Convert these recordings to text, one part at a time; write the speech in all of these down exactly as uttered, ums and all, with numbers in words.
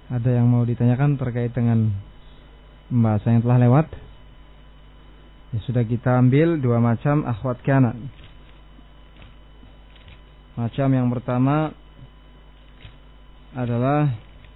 Ada yang mau ditanyakan terkait dengan pembahasan yang telah lewat? Ya, sudah kita ambil dua macam akhwat kana. Macam yang pertama adalah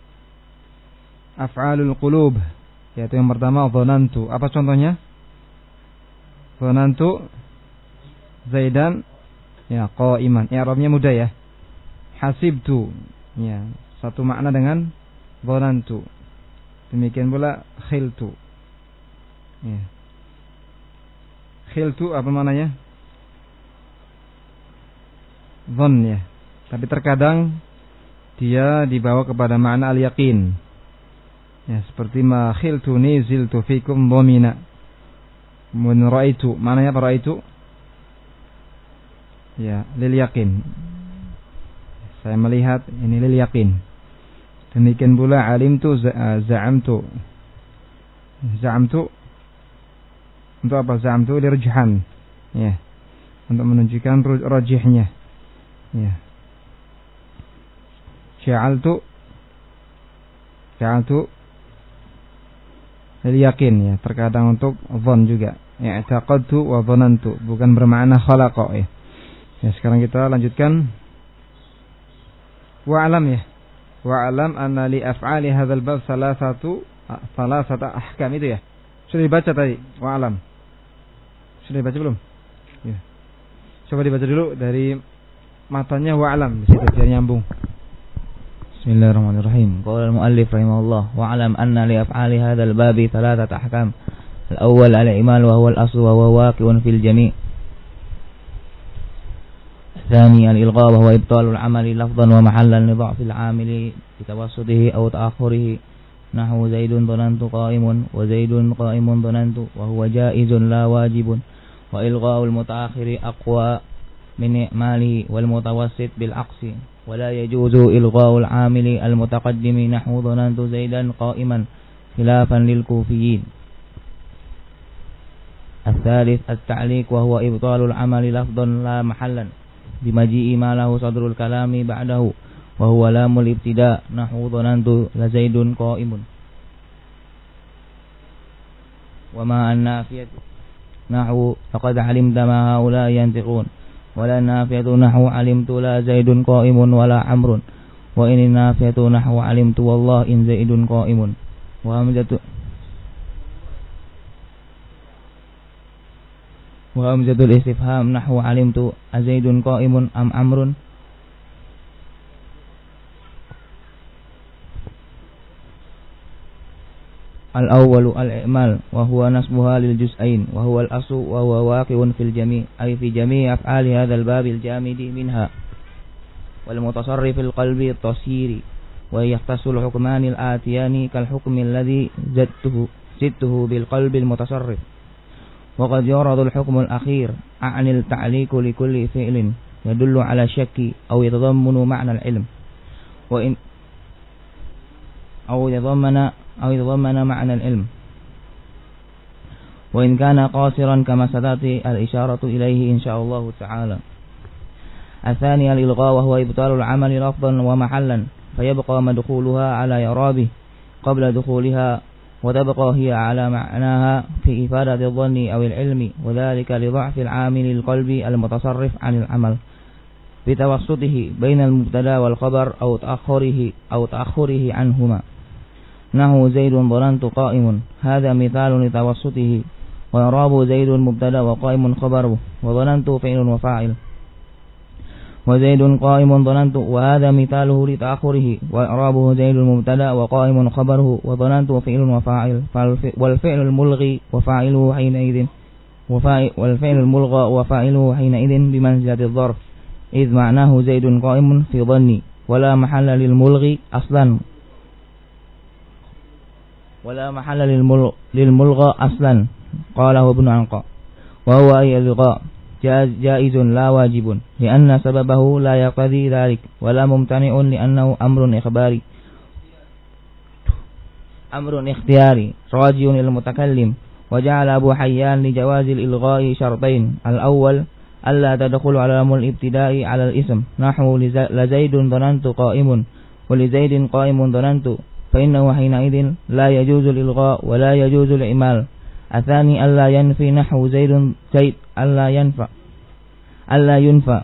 af'alul qulub, yaitu yang pertama dhanantu. Apa contohnya? Dhanantu Zaidan ya qa'iman. I'rabnya mudah ya. Hasibtu ya, satu makna dengan dhanantu. Demikian pula khiltu. Ya. Khiltu apa maknanya? Dhann ya. Tapi terkadang dia dibawa kepada makna al-yaqin. Ya, seperti ma khiltuni ziltu fikum dhamina. Mun ra'aitu, maknanya apa ra'aitu? Ya, lil yaqin. Saya melihat, ini lil yaqin. Demikian pula alimtu za'amtu. Za'amtu untuk apa? Za'amtu lirjhan. Ya. Untuk menunjukkan rajihnya. Ya. Ja'altu Ja'altu lil yaqin ya, terkadang untuk dhann juga. I'taqadtu wa dhanantu, bukan bermakna khalaqa ya. Ya, sekarang kita lanjutkan. Wa'lam ya. Wa'lam anna li af'ali hadzal bab salasatu salasata ahkam, itu ya. Sudah dibaca tadi, wa'lam. Sudah dibaca belum? Ya. Coba dibaca dulu dari matanya wa'lam di situ biar nyambung. Bismillahirrahmanirrahim. Qala al-muallif rahimahullah wa'lam anna li af'ali hadzal babi thalathat ahkam. Al-awwal al-i'mal wa huwa al-asl wa huwa waqi'un fil jami'. الثاني الإلغاء وهو إبطال العمل لفظا ومحلا لضعف العامل بتوسطه أو تأخره نحو زيد ظننت قائم وزيد قائم ظننت وهو جائز لا واجب وإلغاء المتأخر أقوى من إعماله والمتوسط بالعكس ولا يجوز إلغاء العامل المتقدم نحو ظننت زيدا قائما خلافا للكوفيين. الثالث التعليق وهو إبطال العمل لفظا لا محلا بمجيء ما له صدر الكلام بعده وهو لام الابتداء نحو ظننت لزيد قائم. وما النافية نحو لقد علمت ما هؤلاء ينطقون ولا النافية نحو علمت لا زيد قائم ولا عمرو وإن النافية نحو علمت والله إن زيد قائم. وهمزة وهمزة الاستفهام نحو علمت أزيد قائم أم عمرو. الأول الإعمال وهو نصبها للجزئين وهو الأصل وهو واقع في الجميع أي في جميع أفعال هذا الباب الجامد منها والمتصرف القلب التصيري ويختص الحكمان الآتيان كالحكم الذي زدته زدته بالقلب المتصرف. وقد يعرض الحكم الأخير عن التعليق لكل فعل يدل على الشك أو يتضمن معنى العلم وإن أو يتضمن أو يتضمن معنى العلم وإن كان قاصرا كما ستأتي الإشارة إليه إن شاء الله تعالى. الثاني الإلغاء وهو إبطال العمل لفظا ومحلا فيبقى مدخولها على إعرابه قبل دخولها وتبقى هي على معناها في إفادة الظن أو العلم وذلك لضعف العامل القلب المتصرف عن العمل بتوسطه بين المبتدا والخبر أو تأخره أو تأخره عنهما نحو زيد ظننت قائم هذا مثال لتوسطه وإعراب زيد مبتدا وقائم خبره وظننت فعل وفاعل وزيد قائم ظننت وهذا مثاله لتأخره وإعرابه زيد مبتدا وقائم خبره وظننت فعل وفاعل والفعل الملغي وفاعله حينئذ والفعل الملغى وفاعله حينئذ بمنزلة الظرف إذ معناه زيد قائم في ظني ولا محل للملغي أصلا ولا محل للملغى أصلا قاله ابن عنقاء وهو أي الغاء جائز لا واجب لأن سببه لا يقتضي ذلك ولا ممتنع لأنه أمر إخباري أمر اختياري راجع للمتكلم. وجعل أبو حيان لجواز الإلغاء شرطين الأول ألا تدخل علامة الابتداء على الاسم نحو لزيد ظننت قائم ولزيد قائم ظننت فإنه حينئذ لا يجوز الإلغاء ولا يجوز الإعمال. الثاني ألا ينفي نحو زيد زيد ألا ينفع ألا ينفع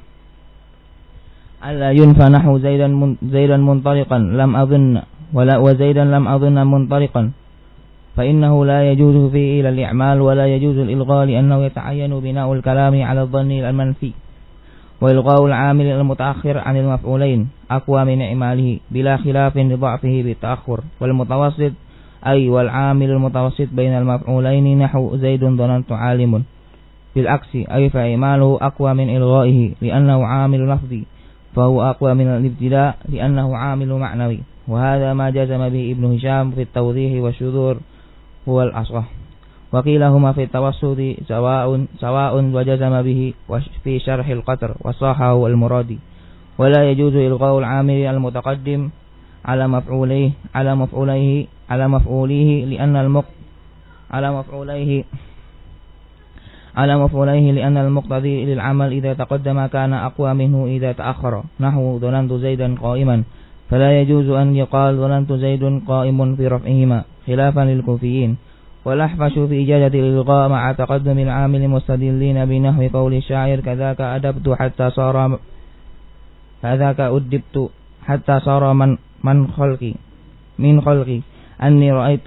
ألا ينفع نحو زيدا من زيدا منطلقا لم أظن ولا وزيدا لم أظن منطلقا، فإنه لا يجوز فيه إلى الإعمال ولا يجوز الإلغاء لأنه يتعين بناء الكلام على الظن المنفي، وإلغاء العامل المتأخر عن المفعولين أقوى من إعماله بلا خلاف لضعفه بالتأخر، والمتوسط أي والعامل المتوسط بين المفعولين نحو زيد ظننت عالم بالعكس أي فإعماله أقوى من إلغائه لأنه عامل لفظي، فهو أقوى من الابتداء لأنه عامل معنوي. وهذا ما جزم به ابن هشام في التوضيح والشذور هو الأصح، وقيلهما في التوسط سواء سواء وجزم به في شرح القطر وصاحه المرادي. ولا يجوز إلغاء العامل المتقدم على مفعوليه على مفعوليه على مفعوليه لأن المق على مفعوليه على مفعوليه لأن المقتضي للعمل إذا تقدم كان أقوى منه إذا تأخر، نحو ظننت زيدا قائما، فلا يجوز أن يقال ظننت زيد قائم في رفعهما خلافا للكوفيين. والأحفش في إجازة الإلغاء مع تقدم العامل مستدلين بنحو قول الشاعر كذاك أدبت حتى صار كذاك أدبت حتى صار من من خلقي من خلقي أني رأيت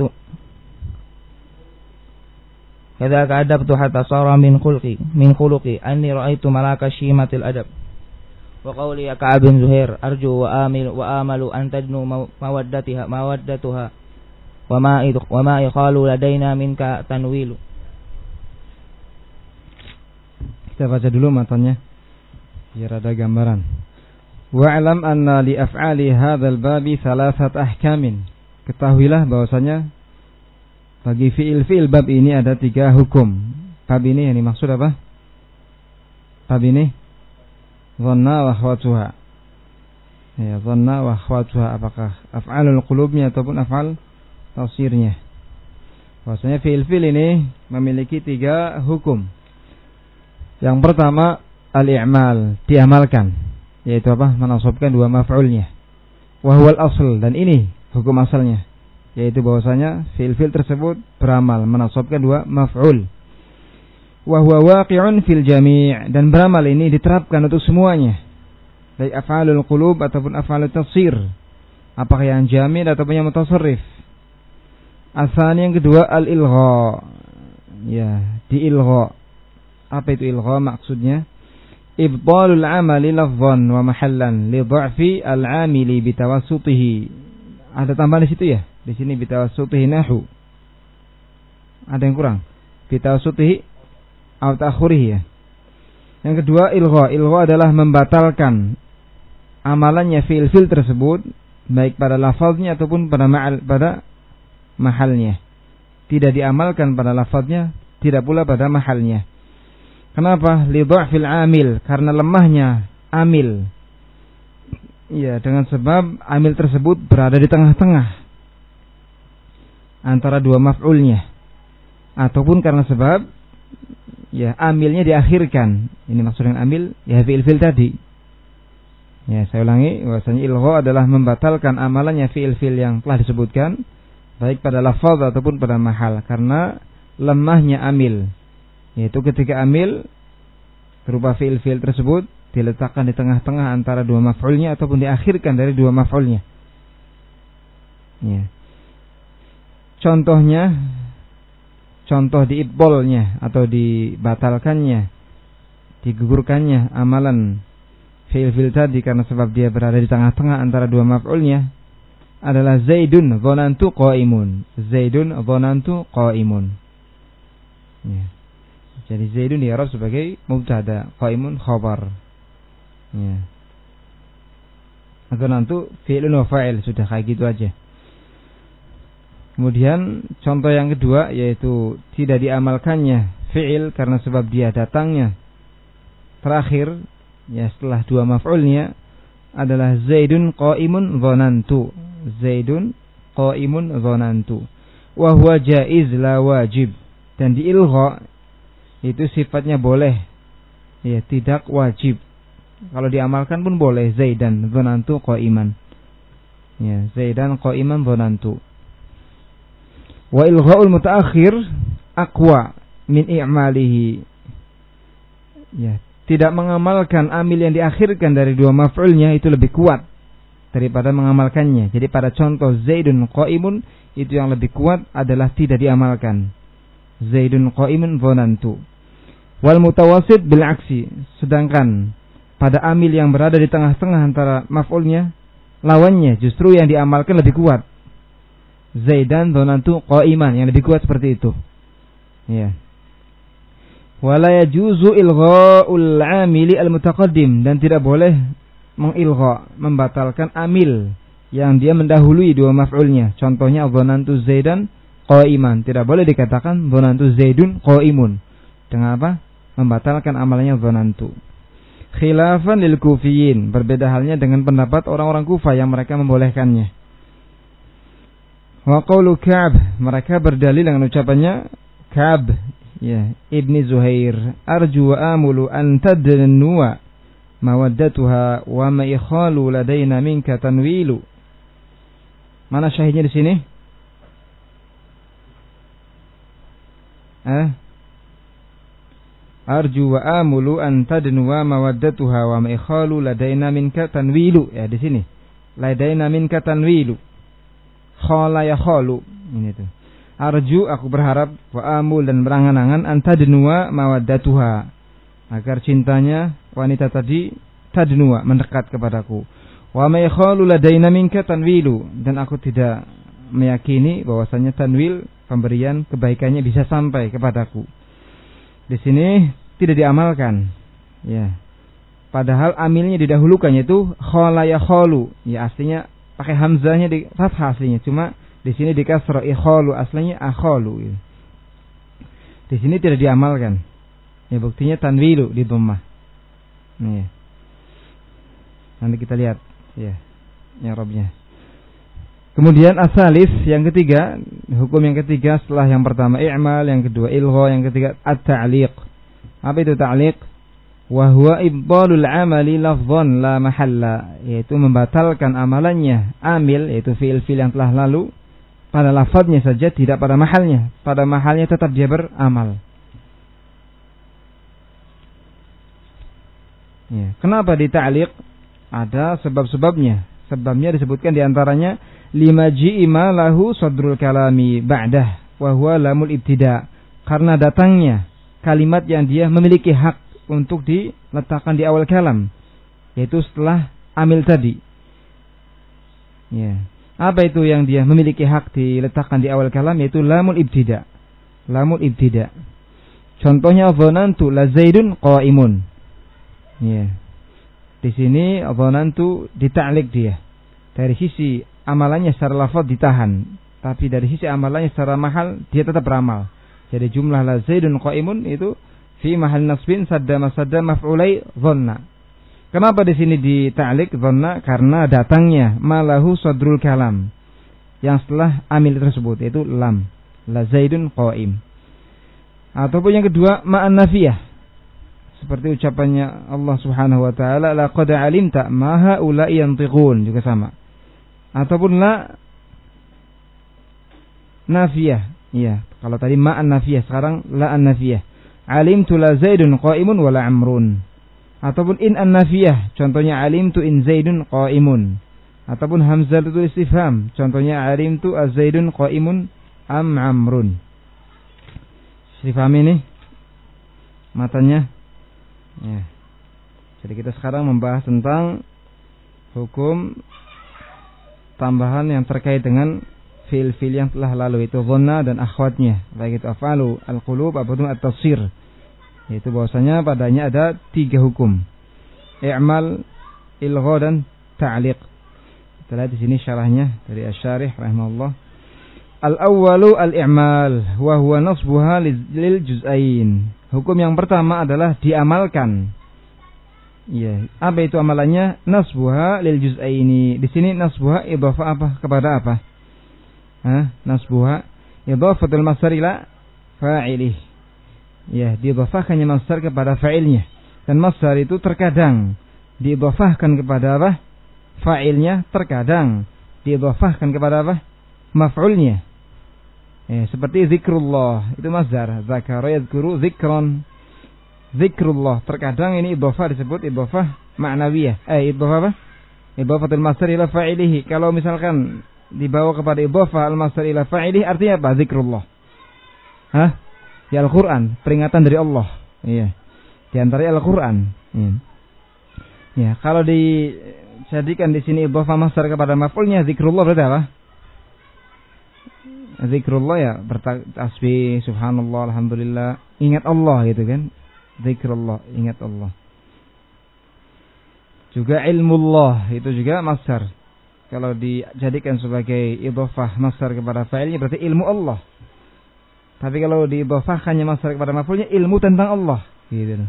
كذاك أدبت حتى صار من خلقي من خلقي أني رأيت ملاك شيمة الأدب. وقولي كعب بن زهير أرجو وآمل وآمل أن تجنو مودتها مودتها وما وما يقال لدينا منك تنويل. Kita baca dulu matanya biar ada gambaran. Wa'lam anna li af'ali hadzal babi thalathat ahkamin. Ketahuilah bahwasanya bagi fiil-fiil bab ini ada tiga hukum. Bab ini yang dimaksud apa? Bab ini dhanna wa akhwatuha. Ya, dhanna wa akhwatuha, apakah af'alul qulubnya ataupun af'al tafsirnya. Bahwasanya fiil-fiil ini memiliki tiga hukum. Yang pertama al-i'mal, diamalkan, yaitu apa? Menasabkan dua maf'ulnya. Wa huwal asl, dan ini hukum asalnya, yaitu bahwasanya fiil-fiil tersebut beramal menasabkan dua maf'ul. Wa huwa waqi'un fil jami', dan beramal ini diterapkan untuk semuanya, baik af'alul qulub ataupun af'alut tafsir, apakah yang jami' ataupun yang mutasarrif. Asal yang kedua al-ilgha, ya, diilgha. Apa itu ilgha maksudnya? Ibtalul amali lafzan wa mahallan li dha'fi al-amili bitawassutihi. Ada tambahan di situ ya? Di sini bitawassutihi nahu. Ada yang kurang? Bitawassutihi atau ta'khurihi ya. Yang kedua ilgha. Ilgha adalah membatalkan amalannya fiil-fiil tersebut baik pada lafaznya ataupun pada ma'al pada mahalnya. Tidak diamalkan pada lafaznya, tidak pula pada mahalnya. Kenapa? Li dha'fil amil, karena lemahnya amil. Ya, dengan sebab amil tersebut berada di tengah-tengah antara dua maf'ulnya, ataupun karena sebab ya amilnya diakhirkan. Ini maksud dengan amil ya fi'il-fi'il tadi. Ya, saya ulangi, bahwasanya ilgha adalah membatalkan amalannya fi'il-fi'il yang telah disebutkan baik pada lafaz ataupun pada mahal karena lemahnya amil. Yaitu ketika amil berupa fiil-fiil tersebut diletakkan di tengah-tengah antara dua maf'ulnya ataupun diakhirkan dari dua maf'ulnya. Ya. Contohnya, contoh diibbolnya atau dibatalkannya, digugurkannya amalan fiil-fiil tadi karena sebab dia berada di tengah-tengah antara dua maf'ulnya adalah Zaidun dhanantu qaimun. Zaidun dhanantu qaimun. Ya. Jadi Zaidun di'rab sebagai mubtada, qaimun khabar. Ya. Dhanantu fi'lun wa fa'il, sudah kayak gitu aja. Kemudian contoh yang kedua yaitu tidak diamalkannya fi'il karena sebab dia datangnya terakhir ya setelah dua maf'ulnya adalah Zaidun qaimun dhanantu. Zaidun qaimun dhanantu. Wa huwa jaiz la wajib. Dan diilgha itu sifatnya boleh, ya tidak wajib. Kalau diamalkan pun boleh. Zaidan dhanantu qaiman. Ya, Zaidan qa'iman dhanantu. Wa ilgha'ul mutaakhir aqwa min i'malihi. Ya, tidak mengamalkan amil yang diakhirkan dari dua maf'ulnya itu lebih kuat daripada mengamalkannya. Jadi pada contoh Zaidun qa'imun itu yang lebih kuat adalah tidak diamalkan. Zaidun qa'imun dhanantu. Wal mutawassit bil aksi. Sedangkan pada amil yang berada di tengah-tengah antara maf'ulnya, lawannya justru yang diamalkan lebih kuat. Zaidan dhanantu qa'iman, yang lebih kuat seperti itu. Ya. Wala yajuzu ilgha'ul 'amili al-mutaqaddim, dan tidak boleh mengilgha, membatalkan amil yang dia mendahului dua maf'ulnya. Contohnya dhanantu Zaidan qa'iman, tidak boleh dikatakan dhanantu Zaidun qa'imun. Dengan apa? Membatalkan amalnya dhanantu. Khilafan lil kufiyin, berbeda halnya dengan pendapat orang-orang Kufah yang mereka membolehkannya. Wa qawlu Ka'b, mereka berdalil dengan ucapannya Ka'b, ya, Ibni Zuhair, arju wa amulu an tadnuwa mawaddatuha wa ma ikhalu ladaina minka tanwilu. Mana syahidnya di sini? Eh? Arju wa amulu an tadnuwa mawaddatuha wa ma ikhalu ladaina minka tanwilu. Ya, di sini. Ladaina minka tanwilu. Khala ya khalu, ini tuh. Arju, aku berharap, wa amul, dan berangan-angan, antadnuwa mawaddatuha, agar cintanya wanita tadi tadnuwa, mendekat kepadaku. Wa ma yakhalu ladaina minka tanwilu, dan aku tidak meyakini bahwasanya tanwil, pemberian kebaikannya bisa sampai kepadaku. Di sini tidak diamalkan, ya. Padahal amilnya didahulukan, yaitu khala ya khalu, ya, aslinya pakai hamzahnya di fathah aslinya, cuma di sini di kasrah, ikhalu aslinya akhalu. Ya. Di sini tidak diamalkan. Ya, buktinya tanwilu di dhammah. Nih. Nanti kita lihat, ya, i'rabnya. Kemudian asalis yang ketiga, hukum yang ketiga setelah yang pertama i'mal, yang kedua ilgha, yang ketiga at-ta'liq. Apa itu ta'liq? Wa huwa ibdalul amali lafdhan la mahalla, yaitu membatalkan amalannya amil, yaitu fi'il-fi'il yang telah lalu pada lafadznya saja, tidak pada mahalnya. Pada mahalnya tetap dia beramal. Ya, kenapa dita'liq? Ada sebab-sebabnya. Sebabnya disebutkan diantaranya lima ji'ima lahu sadrul kalami ba'dah wa huwa lamul ibtida', karena datangnya kalimat yang dia memiliki hak untuk diletakkan di awal kalam, yaitu setelah amil tadi. Ya. Apa itu yang dia memiliki hak diletakkan di awal kalam? Yaitu lamul ibtida. Lamul ibtida. Contohnya dhanantu la Zaidun qa'imun. Ya. Di sini dhanantu dita'liq dia. Dari sisi amalannya secara lafaz ditahan, tapi dari sisi amalannya secara mahal dia tetap beramal. Jadi jumlah la Zaidun qa'imun itu fi mahal nasbin sadda masadda maf'ulai dhanna. Kenapa di sini dita'liq dhanna? Karena datangnya malahu sadrul kalam yang setelah amil tersebut, yaitu lam, la Zaidun qa'im. Ataupun yang kedua ma'an nafiyah, seperti ucapannya Allah Subhanahu wa taala, laqad alimta ma haula'i yantiqun, juga sama. Ataupun la nafiyah, iya, kalau tadi ma'an nafiyah, sekarang la an nafiyah. Alimtu la Zaidun qa'imun wa la Amrun. Ataupun in an-nafiyah, contohnya alimtu in Zaidun qa'imun. Ataupun hamzatul istifham, contohnya alimtu az-Zaidun qa'imun am Amrun. Istifham ini matanya. Ya. Jadi kita sekarang membahas tentang hukum tambahan yang terkait dengan fi'il-fi'il yang telah lalu, itu dhanna dan akhwatnya, baik itu afalu al-qulub ataupun at-tafsir. Yaitu bahwasanya padanya ada tiga hukum: i'mal, ilgha, dan ta'liq. Kita lihat di sini syarahnya dari asy-syarih rahimahullah. Al-awwalu al-i'mal wa huwa nasbuha lil juz'ain. Hukum yang pertama adalah diamalkan. Ya, apa itu amalannya? Nasbuha lil juz'aini. Di sini nasbuha idhafah apa kepada apa? Hah? Nasbuha idhafatul masdar ila fa'ilih. Ya, diidhafahkannya masdar kepada fa'ilnya. Dan masdar itu terkadang diidhafahkan kepada apa? Fa'ilnya, terkadang diidhafahkan kepada apa? Maf'ulnya. Ya, seperti zikrullah, itu masdar. Zakara yadhkuru zikron. Zikrullah, terkadang ini idhafah disebut idhafah ma'nawiyah. Eh, idhafah apa? Idhafatul masdar ila fa'ilihi. Kalau misalkan dibawa kepada idhafah al-masdar ila fa'ilihi, artinya apa? Zikrullah. Hah? Di Al-Qur'an, peringatan dari Allah. Iya. Di antara Al-Qur'an. Iya. Ya, kalau dijadikan di sini idhafah masdar kepada maf'ulnya zikrullah berarti apa? Zikrullah ya bertasbih, subhanallah, alhamdulillah, ingat Allah gitu kan. Zikrullah, ingat Allah. Juga ilmullah itu juga masdar. Kalau dijadikan sebagai idhafah masdar kepada fa'ilnya berarti ilmu Allah. Tapi kalau diidhafahkannya masdar kepada maf'ulnya ilmu tentang Allah gitu.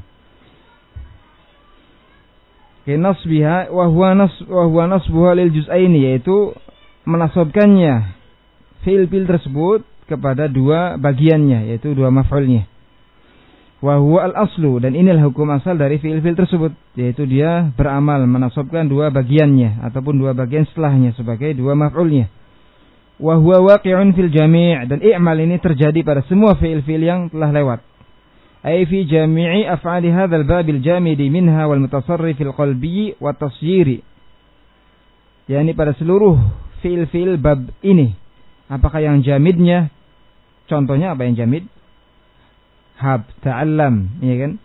Ke nasbiha wa huwa nas wa huwa nasbuha lil juz'aini, yaitu menasabkannya fi'il-fi'il tersebut kepada dua bagiannya, yaitu dua maf'ulnya. Wa huwa al-aslu, dan inilah hukum asal dari fi'il-fi'il tersebut, yaitu dia beramal menasabkan dua bagiannya ataupun dua bagian setelahnya sebagai dua maf'ulnya. Wa huwa waqi'un fil jami', dan i'mal ini terjadi pada semua fi'il-fi'il yang telah lewat. Ai fi jami'i af'ali hadzal babil jamidi minha wal mutasarrifil qalbi wa tasyiri. yakni pada seluruh fi'il-fi'il bab ini. Apakah yang jamidnya? Contohnya apa yang jamid? Hab, ta'allam, ya kan?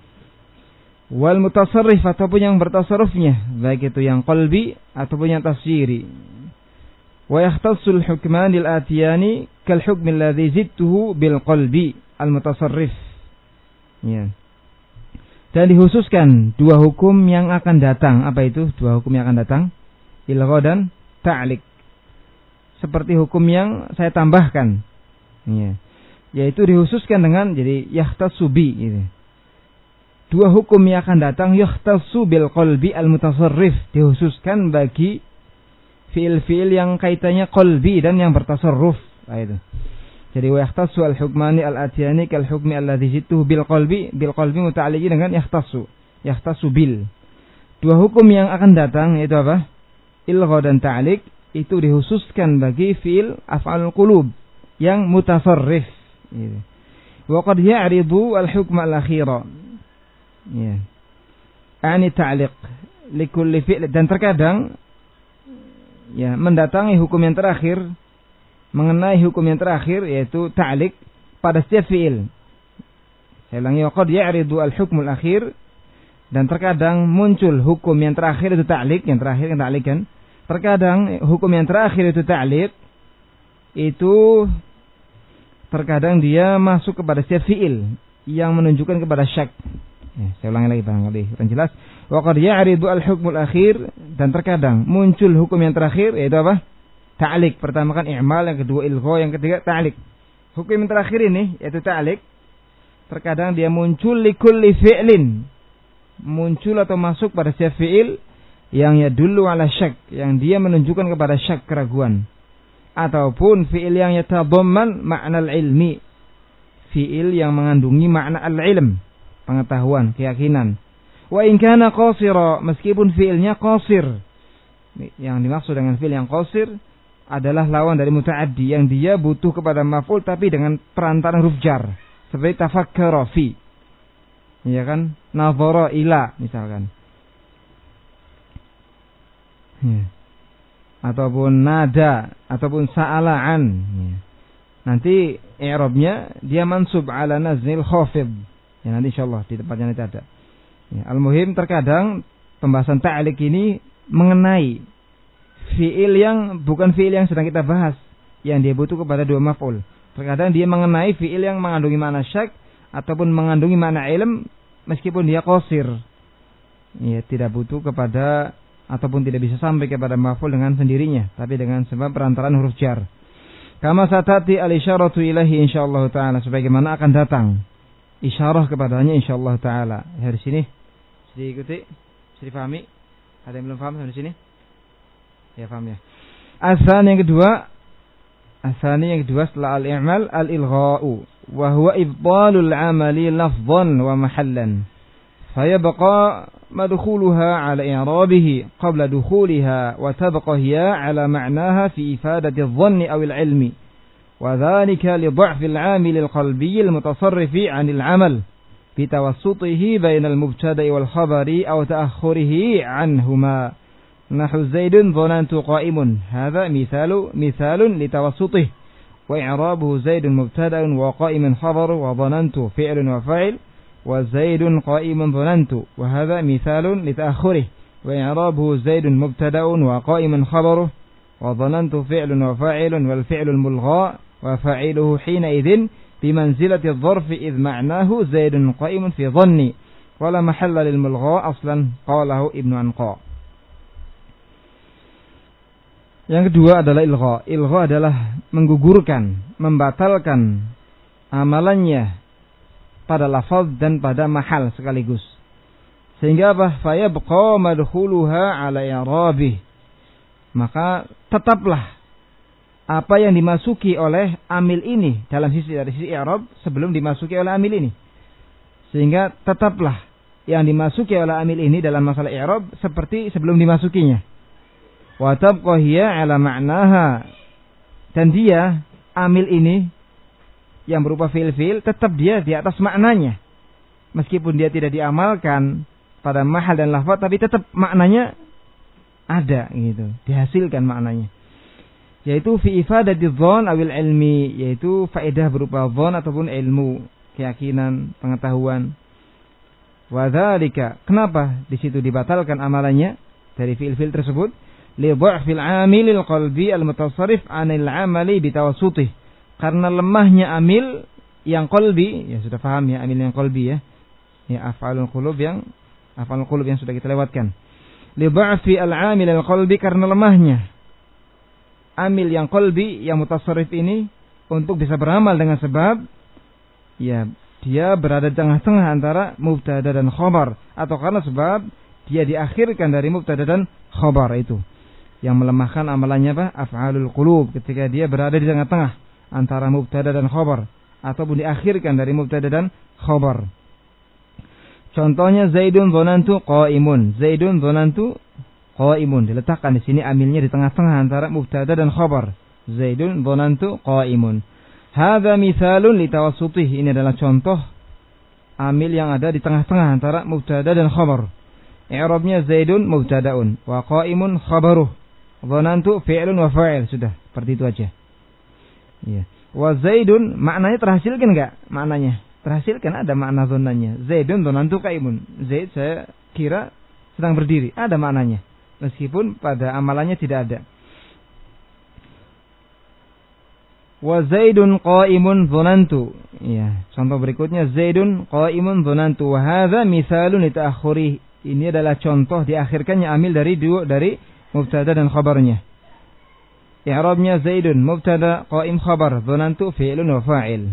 Wal mutasarrif, ataupun yang bertasarrufnya, baik itu yang qalbi ataupun yang tasyiri. Wa yahtassul hukmanil atiyani kal hukmil ladzi zidtuhu bil qalbi al mutasarrif. Ya. Dan dikhususkan dua hukum yang akan datang. Apa itu dua hukum yang akan datang? Ilgha dan ta'liq. Seperti hukum yang saya tambahkan, ya, yaitu dikhususkan dengan jadi yahtassu bi gitu. Dua hukum yang akan datang yahtassu bil qalbi al mutasarrif, dikhususkan bagi fiil-fiil yang kaitannya qalbi dan yang bertasarruf. Nah, itu. Jadi wa yahtassu al hukmani al atiyani kal hukmi alladhi zittuhu bil qalbi, bil qalbi muta'alliqi dengan yahtassu, yahtassu bil. Dua hukum yang akan datang yaitu apa? Ilgha dan ta'liq, itu dikhususkan bagi fi'il af'alul qulub yang mutasarrif. Gitu. Wa qad ya'ridu al-hukm al-akhira. Ya. Ani ta'liq li kulli fi'l, dan terkadang ya mendatangi hukum yang terakhir, mengenai hukum yang terakhir yaitu ta'liq pada setiap fi'il. Saya ulangi, wa qad ya'ridu al-hukm al-akhir, dan terkadang muncul hukum yang terakhir itu ta'liq, yang terakhir yang ta'liq kan. Terkadang hukum yang terakhir itu ta'liq, itu terkadang dia masuk kepada setiap fi'il yang menunjukkan kepada syak. Ya, saya ulangi lagi barangkali kurang jelas. Wa qad ya'ridu al-hukmul akhir, dan terkadang muncul hukum yang terakhir yaitu apa? Ta'liq. Pertama kan i'mal, yang kedua ilgha, yang ketiga ta'liq. Hukum yang terakhir ini yaitu ta'liq, terkadang dia muncul li kulli fi'lin, muncul atau masuk pada setiap fi'il yang yadullu ala syak, yang dia menunjukkan kepada syak, keraguan, ataupun fi'il yang yatadamman ma'na al-ilmi, fi'il yang mengandungi makna al-ilm, pengetahuan, keyakinan. Wa in kana qasira, meskipun fi'ilnya qasir. Yang dimaksud dengan fi'il yang qasir adalah lawan dari muta'addi, yang dia butuh kepada maf'ul tapi dengan perantaraan huruf jar, seperti tafakkara fi, ya kan, nadhara ila misalkan. Ya. Ataupun nada, ataupun sa'ala'an. Ya. Nanti i'rabnya dia mansub ala naznil khafid. Ya, nanti insyaallah di tempatnya nanti ada. Ya, al-muhim terkadang pembahasan ta'liq ini mengenai fi'il yang bukan fi'il yang sedang kita bahas, yang dia butuh kepada dua maf'ul. Terkadang dia mengenai fi'il yang mengandungi makna syak ataupun mengandungi makna ilm meskipun dia qasir. Ya, tidak butuh kepada ataupun tidak bisa sampai kepada maf'ul dengan sendirinya, tapi dengan sebab perantaraan huruf jar. Kama satati al-isyaratu ilahi insyaallah taala, sebagaimana akan datang isyarah kepadanya insyaallah taala. Dari sini bisa diikuti, bisa difahami? Ada yang belum paham sampai sini? Ya, paham ya. Asan yang kedua, asan yang kedua setelah al-i'mal al-ilgha'u, wa huwa ibtalul 'amali lafdhan wa mahallan. فيبقى مدخولها على إعرابه قبل دخولها وتبقى هي على معناها في إفادة الظن أو العلم وذلك لضعف العامل القلبي المتصرف عن العمل بتوسطه بين المبتدأ والخبر أو تأخره عنهما نحو زيد ظننت قائم هذا مثال مثال لتوسطه وإعرابه زيد مبتدأ وقائم خبر وظننت فعل وفاعل وزيد قائم ظننت وهذا مثال لتأخره وإعرابه زيد مبتدأ وقائم خبره وظننت فعل وفاعل والفعل الملغى وفاعله حينئذ بمنزلة الظرف إذ معناه زيد قائم في ظني ولا محل للملغى أصلا قاله ابن عنقاء. Yang kedua adalah ilgha. Ilgha adalah menggugurkan, membatalkan amalannya pada lafaz dan pada mahal sekaligus. Sehingga apa? Fayabqa madkhuluha ala i'rabih. Maka tetaplah apa yang dimasuki oleh amil ini dalam sisi dari sisi i'rab sebelum dimasuki oleh amil ini. Sehingga tetaplah yang dimasuki oleh amil ini dalam masalah i'rab seperti sebelum dimasukinya. Wa tabqa hiya ala ma'naha. Dan dia amil ini yang berupa fi'il-fi'il tetap dia di atas maknanya. Meskipun dia tidak diamalkan pada mahal dan lafaz tapi tetap maknanya ada gitu, dihasilkan maknanya. Yaitu fi ifadati dzan awil ilmi, yaitu faedah berupa dzan ataupun ilmu, keyakinan, pengetahuan. Wa dzalika, kenapa di situ dibatalkan amalannya dari fi'il-fi'il tersebut? Li dha'fil 'amilil qalbi al-mutasarrif 'anil 'amali bitawassutih. Karena lemahnya amil yang qalbi, ya sudah paham ya amil yang qalbi ya. Ya af'alul qulub yang af'alul qulub yang sudah kita lewatkan. Li dha'fi al-'amil al-qalbi, karena lemahnya amil yang qalbi yang mutasarrif ini untuk bisa beramal dengan sebab ya dia berada di tengah-tengah antara mubtada dan khabar, atau karena sebab dia diakhirkan dari mubtada dan khabar itu. Yang melemahkan amalannya apa? Af'alul qulub, ketika dia berada di tengah-tengah antara mubtada dan khabar, ataupun diakhirkan dari mubtada dan khabar. Contohnya Zaidun dzanantu qaimun. Zaidun dzanantu qaimun. Diletakkan di sini amilnya di tengah-tengah antara mubtada dan khabar. Zaidun dzanantu qaimun. Hadza mithalun litawassutih. Ini adalah contoh amil yang ada di tengah-tengah antara mubtada dan khabar. I'rabnya Zaidun mubtada'un wa qaimun khabaruh. Dzanantu fi'lun wa fa'il. Sudah, seperti itu aja. Ya. Wa Zaidun maknanya terhasilkan enggak? Maknanya terhasilkan, ada makna dzannanya. Zaidun dzanantu qaimun. Zaid saya kira sedang berdiri, ada maknanya. Meskipun pada amalannya tidak ada. Wa Zaidun qaimun dzanantu. Ya, contoh berikutnya Zaidun qaimun dzanantu wa hadza mithalun li ta'akhurih. Ini adalah contoh diakhirkannya amil dari dua dari mubtada dan khabarnya. I'rabnya Zaidun mubtada qaim khabar dzanantu fi'lun wa fa'il.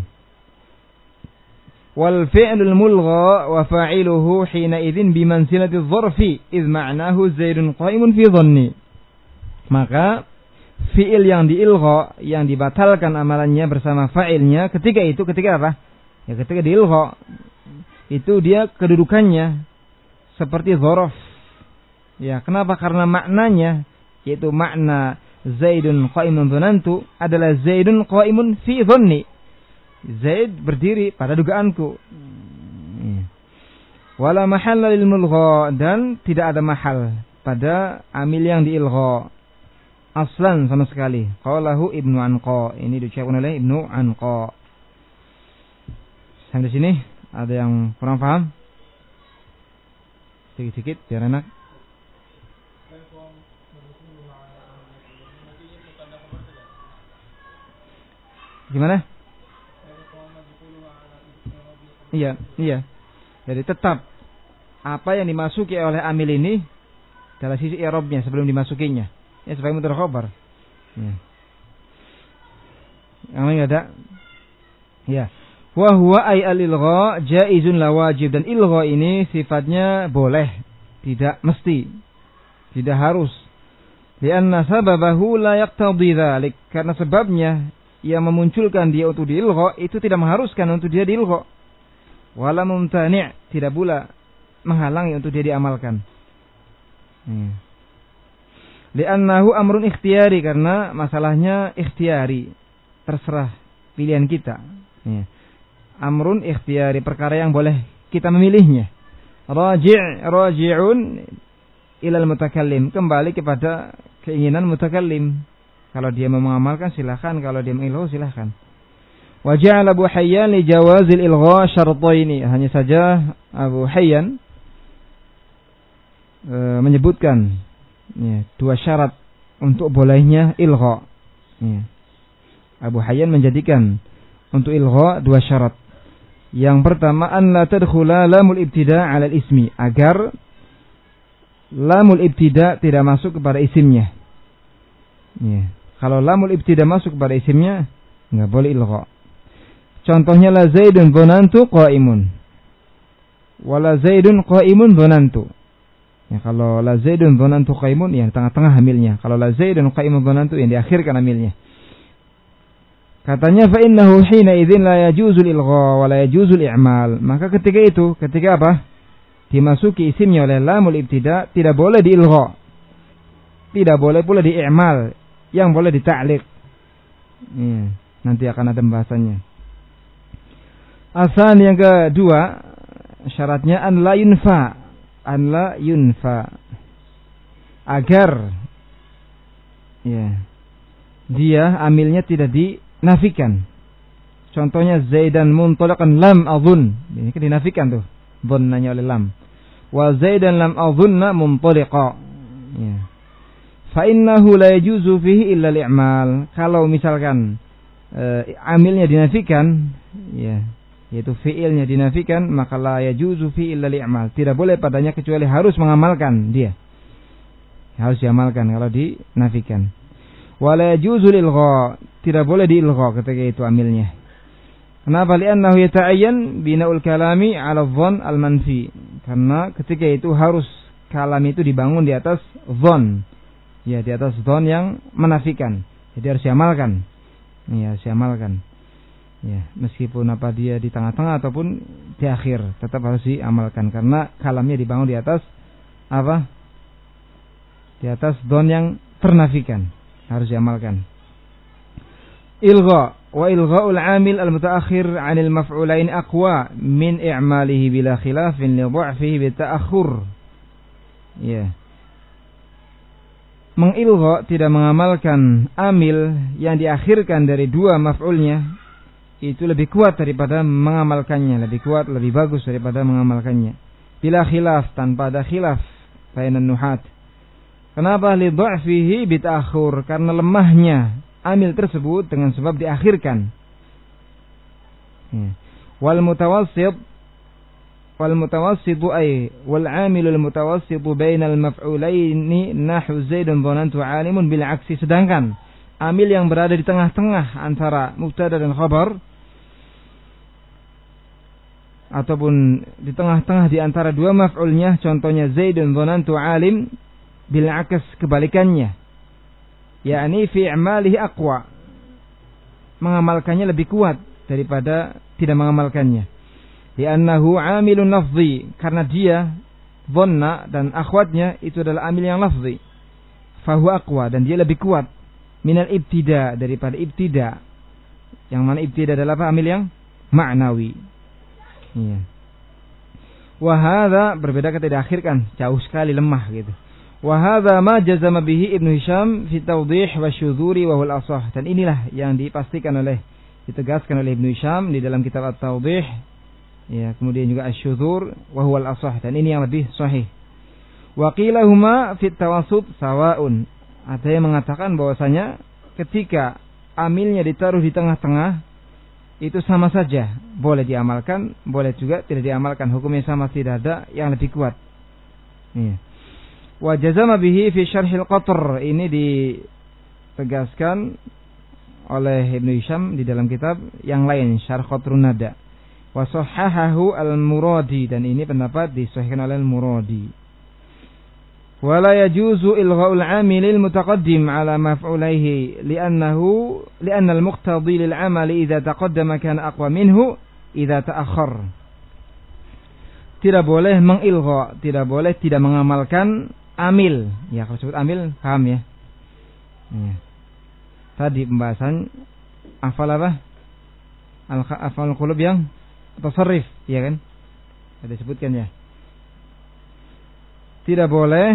Wal fi'lul mulgha wa fa'iluhu hina idzin bi manzilati dzarfi idz ma'nahu Zaidun qaimun fi dhanni. Maka fi'il yang diilgha, yang dibatalkan amalannya bersama fa'ilnya ketika itu, ketika apa? Ya ketika diilgha itu dia kedudukannya seperti dzaraf. Ya, kenapa? Karena maknanya yaitu makna Zaidun qaimun dzanantu adalah Zaidun qaimun fi dhanni. Zaid berdiri pada dugaanku. Hmm. Wala mahalla lil mulgha, dan tidak ada mahal pada amil yang diilgha. Aslan sama sekali. Qalahu Ibnu Anqa. Ini diucapkan oleh Ibnu Anqa. Sampai sini ada yang kurang paham? Sedikit-sedikit biar enak. Gimana? Iya, iya. Jadi tetap apa yang dimasuki oleh amil ini dalam sisi i'rabnya sebelum dimasukinya. Ya sebagai mubtada khabar. Ya. Yang lain ada? Ya. Wa huwa ay al-ilgha jaizun la wajib, dan ilgha ini sifatnya boleh, tidak mesti, tidak harus. Lianna sababahu la yaqtadi dzalik, karena sebabnya yang memunculkan dia untuk diilgha itu tidak mengharuskan untuk dia diilgha. Wala mumtani', tidak pula menghalangi untuk dia diamalkan. Ya. Li'annahu amrun ikhtiyari, karena masalahnya ikhtiyari, terserah pilihan kita. Ya. Amrun ikhtiyari, perkara yang boleh kita memilihnya. Raji' raji'un ilal mutakallim, kembali kepada keinginan mutakallim. Kalau dia mau mengamalkan silahkan, kalau dia mengilgha silahkan. Wa ja'ala Abu Hayyan li jawazil ilgha syartaini, hanya saja Abu Hayyan e, menyebutkan ya, dua syarat untuk bolehnya ilgha. Ya. Abu Hayyan menjadikan untuk ilgha dua syarat. Yang pertama, an la tadkhula lamul ibtida' 'ala al-ismi, agar lamul ibtida' tidak masuk kepada isimnya. Ya. Kalau lamul ibtida' masuk kepada isimnya, enggak boleh ilgha. Contohnya la Zaidun dhanantu qa'imun. Wala Zaidun qa'imun dhanantu. Ya, kalau la Zaidun dhanantu qa'imun, ya tengah-tengah hamilnya. Kalau la Zaidun qa'imun dhanantu, yang diakhirkan hamilnya. Katanya fa innahu hina idzin la yajuzul ilgha wa la yajuzul i'mal. Maka ketika itu, ketika apa? Dimasuki isimnya oleh lamul ibtida, tidak boleh diilgha. Tidak boleh pula di'mal, yang boleh dita'liq. Ya, nanti akan ada pembahasannya. Asan yang kedua, syaratnya an la yunfa, an la yunfa, agar ya dia amilnya tidak dinafikan. Contohnya Zaidan muntaliqan lam adhun, ini kan dinafikan tuh, dhannanya oleh lam. Wa Zaidan lam adhunna muntaliqa. Ya. Fa innahu la yajuzu fihi illa al-i'mal. Kalau misalkan e, amilnya dinafikan, ya, yaitu fi'ilnya dinafikan, maka la yajuzu fi illa li'mal, tidak boleh padanya kecuali harus mengamalkan dia, harus diamalkan kalau dinafikan. Wa la yajuzu lilgha, tidak boleh diilgha ketika itu amilnya. Kenapa? Li'annahu yata'ayyan bina'ul kalami 'ala adh-dhann al-manfi, karena ketika itu harus kalam itu dibangun di atas dhann, ya, di atas dhann yang menafikan, jadi harus diamalkan, ya, harus diamalkan. Ya, meskipun apa dia di tengah-tengah ataupun di akhir, tetap harus diamalkan karena kalamnya dibangun di atas apa? Di atas don yang ternafikan, harus diamalkan. Ilgha wa ilgha'ul 'amil al-mutaakhir 'anil maf'ulain aqwa min i'malihi bila khilafin li dha'fihi bi ta'akhur. Ya. Mengilgha, tidak mengamalkan amil yang diakhirkan dari dua maf'ulnya, itu lebih kuat daripada mengamalkannya, lebih kuat, lebih bagus daripada mengamalkannya. Bila khilaf, tanpa ada khilaf bainan nuhat. Kenapa? Li dha'fihi bi ta'akhur, karena lemahnya amil tersebut dengan sebab diakhirkan. Wal mutawassit wal mutawassitu ay wal 'amilul mutawassitu bainal maf'ulaini nahu Zaidun dhanantu 'alimun bil 'aksi, sedangkan amil yang berada di tengah-tengah antara mubtada dan khabar, ataupun di tengah-tengah di antara dua maf'ulnya, contohnya Zaidun dhanantu 'alim, bil 'aks, kebalikannya, yakni fi i'malihi aqwa, mengamalkannya lebih kuat daripada tidak mengamalkannya. Li'annahu 'amilun lafzi, karena dia dhanna dan akhwatnya itu adalah amil yang lafzi, fahuwa aqwa, dan dia lebih kuat minal ibtida, daripada ibtida, yang mana ibtida adalah apa? Amil yang ma'nawi. Iya. Wa hadza, berbeda ketika diakhirkan, jauh sekali, lemah gitu. Wa hadza ma jazama bihi Ibnu Hisham fi tawdih wa syudhuri wa huwal ashah, dan inilah yang dipastikan oleh, ditegaskan oleh Ibnu Hisham di dalam kitab At-Tawdih, ya, kemudian juga Asy-Syudhur wa huwal ashah, dan ini yang lebih sahih. Wa qila huma fit tawassut sawaun, ada yang mengatakan bahwasanya ketika amilnya ditaruh di tengah-tengah itu sama saja, boleh diamalkan, boleh juga tidak diamalkan, hukumnya sama, tidak ada yang lebih kuat. Iya. Wa jazama bihi fi syarhil qatr, ini ditegaskan oleh Ibnu Hisham di dalam kitab yang lain, Syarh Qatrun Nada. Wa sahhahahu al-Muradi, dan ini pendapat disahihkan oleh al-Muradi. Wa la yajuzu ilgha'ul 'amilil mutaqaddim 'ala maf'ulaihi li'annahu li'anna al-muqtadi lil 'amali idza taqaddama kana aqwa minhu idza ta'akhkhar. tidak boleh mengilgha, tidak boleh tidak mengamalkan amil. Ya, kalau sebut amil paham ya. Ya. Tadi pembahasan afal apa? Al-afal qulub yang tasarruf, ya kan? Ada disebutkan ya. Tidak boleh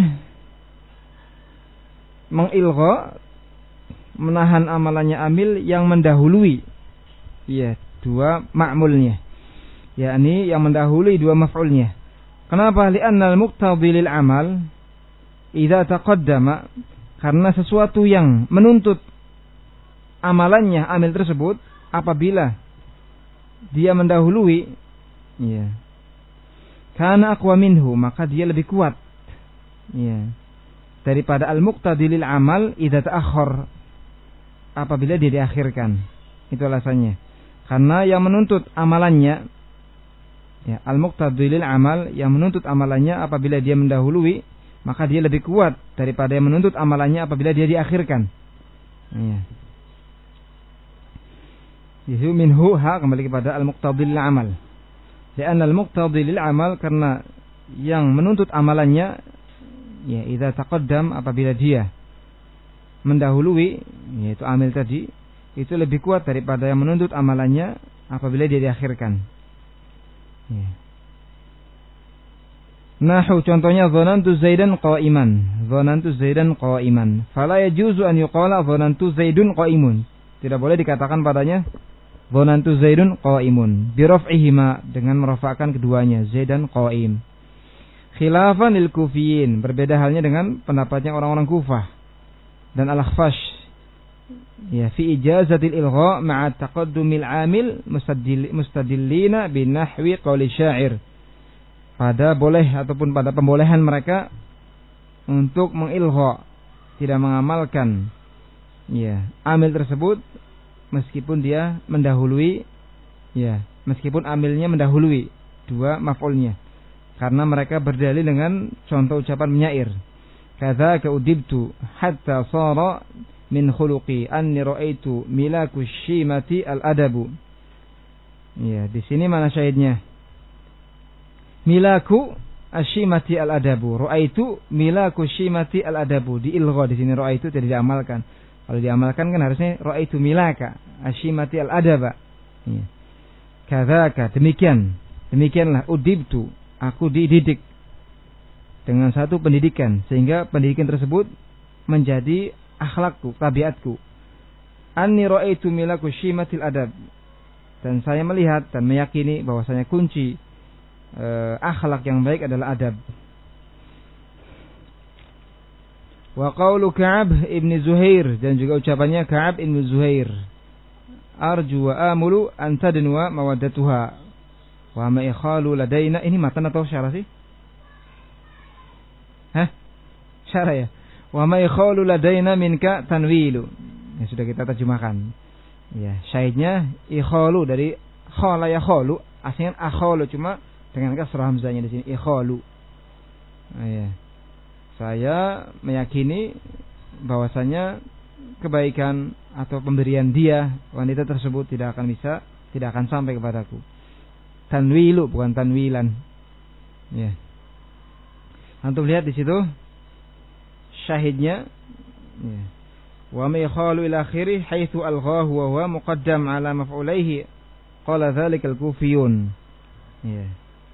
mengilgha, menahan amalannya amil yang mendahului. Ya, dua ma'mulnya. Yakni yang mendahului dua maf'ulnya. Kenapa? Li'anna al-muqtadi lil amal idza taqaddama, karena sesuatu yang menuntut amalannya amil tersebut apabila dia mendahului, ya, kana aqwa minhu, maka dia lebih kuat, ya, daripada al-muqtadi lil amal idza ta'akhkhar, apabila dia diakhirkan. Itu alasannya. Karena yang menuntut amalannya, ya, al-muqtadi lil amal, yang menuntut amalannya apabila dia mendahului, maka dia lebih kuat daripada yang menuntut amalannya apabila dia diakhirkan. Ya. Yuhu minhu ha, kembali kepada al-muqtadi lil amal. Karena al-muqtadi lil amal, karena yang menuntut amalannya, ya, idza taqaddam, apabila dia mendahului, yaitu amil tadi, itu lebih kuat daripada yang menuntut amalannya apabila dia diakhirkan. Ya. Nahu, contohnya dhanantu Zaidan qa'iman. Dhanantu Zaidan qa'iman. Fala yajuzu an yuqala dhanantu Zaidun qa'imun. Tidak boleh dikatakan padanya dhanantu Zaidun qa'imun bi raf'ihima, dengan merafa'kan keduanya, Zaidan qa'im. Khilafan lil kufiyin, berbeda halnya dengan pendapatnya orang-orang Kufah dan Al-Akhfash. Ya, fi ijazatil ilgha ma'a taqaddumil amil mustadillina bi nahwi qawli syair. Pada boleh ataupun pada pembolehan mereka untuk mengilgha, tidak mengamalkan, ya, amil tersebut meskipun dia mendahului, ya, meskipun amilnya mendahului dua maf'ulnya, karena mereka berdalil dengan contoh ucapan penyair, kadzaka udibtu hatta sara min khuluqi anni ra'aitu milaku syimati al-adabu. Ya, di sini mana syahidnya? Milaku asyimati al-adabu. Ra'aitu milaku syimati al-adabu. Di ilgha di sini ra'aitu tidak diamalkan. Kalau diamalkan kan harusnya ra'aitu milaka asyimati al-adaba. Ya. Kadzaka, demikian. Demikianlah udibtu, aku dididik dengan satu pendidikan, sehingga pendidikan tersebut menjadi akhlakku, tabiatku. Anni ra'aitu milaku syimatil adab. Dan saya melihat dan meyakini bahwasanya kunci Uh, akhlak yang baik adalah adab. Wa qawlu Ka'ab ibn Zuhair, dan juga ucapannya Ka'ab ibn Zuhair, arju wa amulu an tadnuwa mawaddatuha wa ma ikhalu ladaina. Ini matan atau syarah sih? Hah? Syarah ya. Wa ma ikhalu ladaina minka tanwilu. Ya, sudah kita terjemahkan. Ya, syahidnya ikhalu dari khala ya khalu, aslinya akhalu, cuma dengan kasrah hamzahnya di sini, ikhalu. Nah, ya. Saya meyakini bahwasanya kebaikan atau pemberian dia, wanita tersebut, tidak akan bisa, tidak akan sampai kepadaku. Tanwilu, bukan tanwilan. Ya. Antum lihat di situ syahidnya, ya. Wa ma yakhalu ila akhiri haitsu alghahu wa huwa muqaddam ala maf'ulaihi qala dzalikal kufiyun. Ya.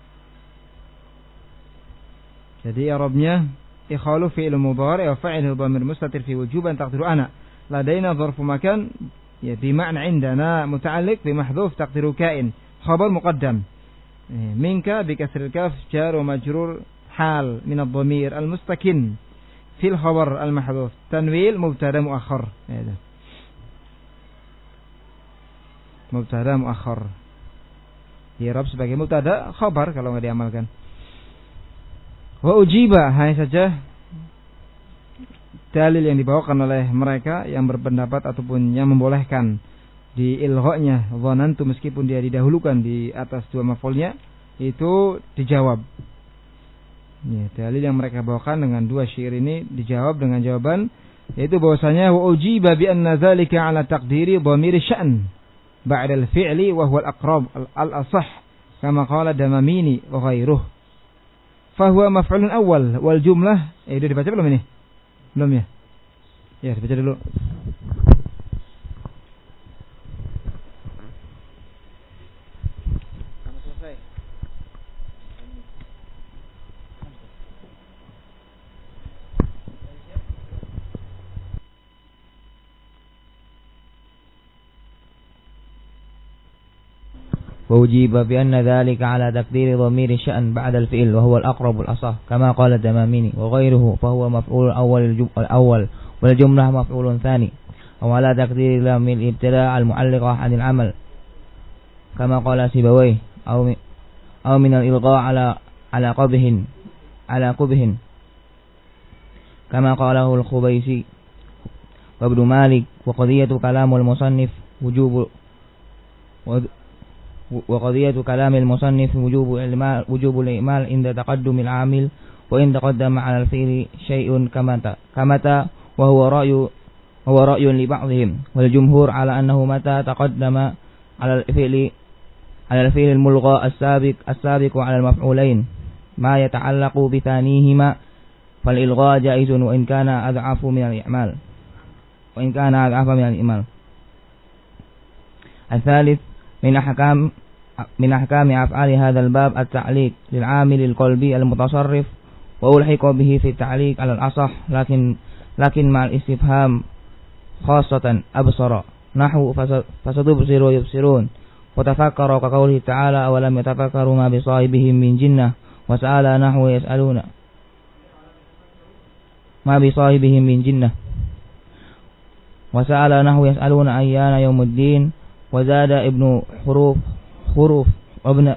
Jadi i'rabnya ikhalu fi'il mudhari' wa fa'iluhu dhamir mustatir fi wujuban taqdiru ana. Ladaina dharfu makan, ya, bi ma'na indana muta'alliq bi mahdhuf taqdiru ka'in, khabar muqaddam. Minka bi kasril kaf jar wa majrur hal min ad-dhamir al-mustakin fil khabar al-mahdhuf, tanwil mubtada muakhar. Ya. Mubtada muakhar. I'rab sebagai mubtada khabar kalau enggak diamalkan. Wa ujiba, hanya saja dalil yang dibawakan oleh mereka yang berpendapat ataupun yang membolehkan di ilgha'nya dhanantu meskipun dia didahulukan di atas dua maf'ulnya, itu dijawab. Ya, dalil yang mereka bawakan dengan dua syair ini dijawab dengan jawaban, yaitu bahwasanya wa ujiba bi anna dzalika ala taqdiri dhamir sya'n ba'da al-fi'li wa huwa al-aqrab al-asah kama qala Damamini wa ghairuh. fahuwa maf'ulun awal wal jumlah. Eh, udah dibaca belum ini? Belum ya? Ya, dibaca dulu. وأجيب بأن ذلك على تقدير ضمير الشأن بعد الفعل وهو الأقرب الأصح كما قال الدماميني وغيره فهو مفعول أول الأول والجملة مفعول ثاني أو على تقدير لام الابتداء المعلقة عن العمل كما قال سيبويه أو أو من الإلغاء على على قبه على قبه كما قاله الخبيسي وابن مالك. وقضية كلام المصنف وجوب وقضية كلام المصنف وجوب الإعمال وجوب الإعمال عند تقدم العامل وإن تقدم على الفعل شيء كمتى كمتى وهو رأي وهو رأي لبعضهم والجمهور على أنه متى تقدم على الفعل على الفعل الملغى السابق السابق على المفعولين ما يتعلق بثانيهما فالإلغاء جائز وإن كان أضعف من الإعمال وإن كان أضعف من الإعمال. الثالث من أحكام من أحكام أفعال هذا الباب التعليق للعامل القلبي المتصرف وألحق به في التعليق على الأصح لكن لكن مع الاستفهام خاصة أبصر نحو فستبصر ويبصرون وتفكر كقوله تعالى أولم يتفكروا ما بصاحبهم من جنة وسأل نحو يسألون ما بصاحبهم من جنة وسأل نحو يسألون أيان يوم الدين. وزاد ابن حروف حروف ابن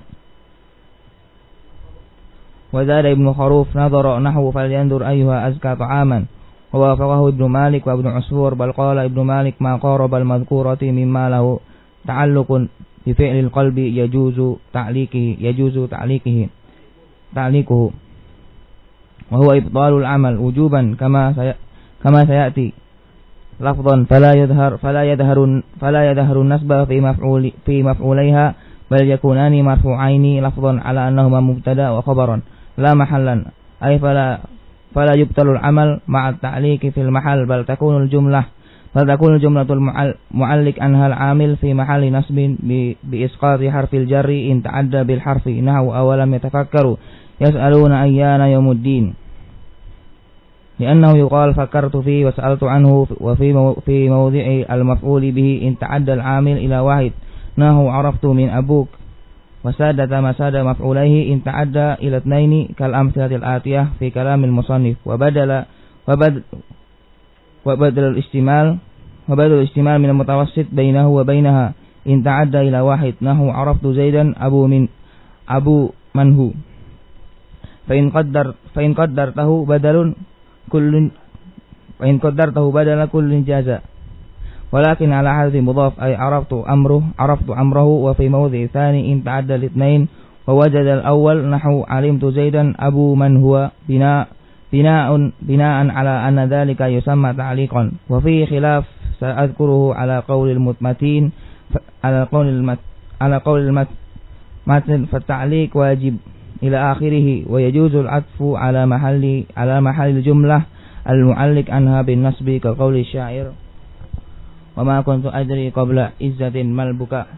وزاد ابن حروف نظر نحو فلينظر أيها أزكى طعاما ووافقه ابن مالك وابن عصفور بل قال ابن مالك ما قارب المذكورة مما له تعلق بفعل القلب يجوز تعليقه يجوز تعليقه تعليقه وهو إبطال العمل وجوبا كما سي كما سيأتي لفظا فلا يظهر فلا يظهر فلا يظهر النسب في مفعول في مفعوليها بل يكونان مرفوعين لفظا على أنهما مبتدا وخبرا لا محلا أي فلا فلا يبطل العمل مع التعليق في المحل بل تكون الجملة بل تكون الجملة المعلق عنها العامل في محل نصب بإسقاط حرف الجر إن تعدى بالحرف نحو أولم يتفكروا يسألون أيان يوم الدين لأنه يقال فكرت فيه وسألت عنه وفي في موضع المفعول به إن تعدى العامل إلى واحد نحو عرفت من أبوك وسادة ما ساد مفعوليه إن تعدى إلى اثنين كالأمثلة الآتية في كلام المصنف وبدل وبدل وبدل الاستعمال وبدل الاستعمال من المتوسط بينه وبينها إن تعدى إلى واحد نحو عرفت زيدا أبو من أبو من هو فإن قدر فإن قدرته بدل كل وإن قدرته بدل كل جاز ولكن على حذف مضاف أي عرفت أمره عرفت أمره وفي موضع ثاني إن تعدى الاثنين ووجد الأول نحو علمت زيدا أبو من هو بناء بناء بناء على أن ذلك يسمى تعليقا وفيه خلاف سأذكره على قول المتمتين على قول المت على قول المتن فالتعليق واجب إلى آخره ويجوز العطف على محل على محل الجملة المعلق عنها بالنصب كقول الشاعر وما كنت أدري قبل عزة ما البكاء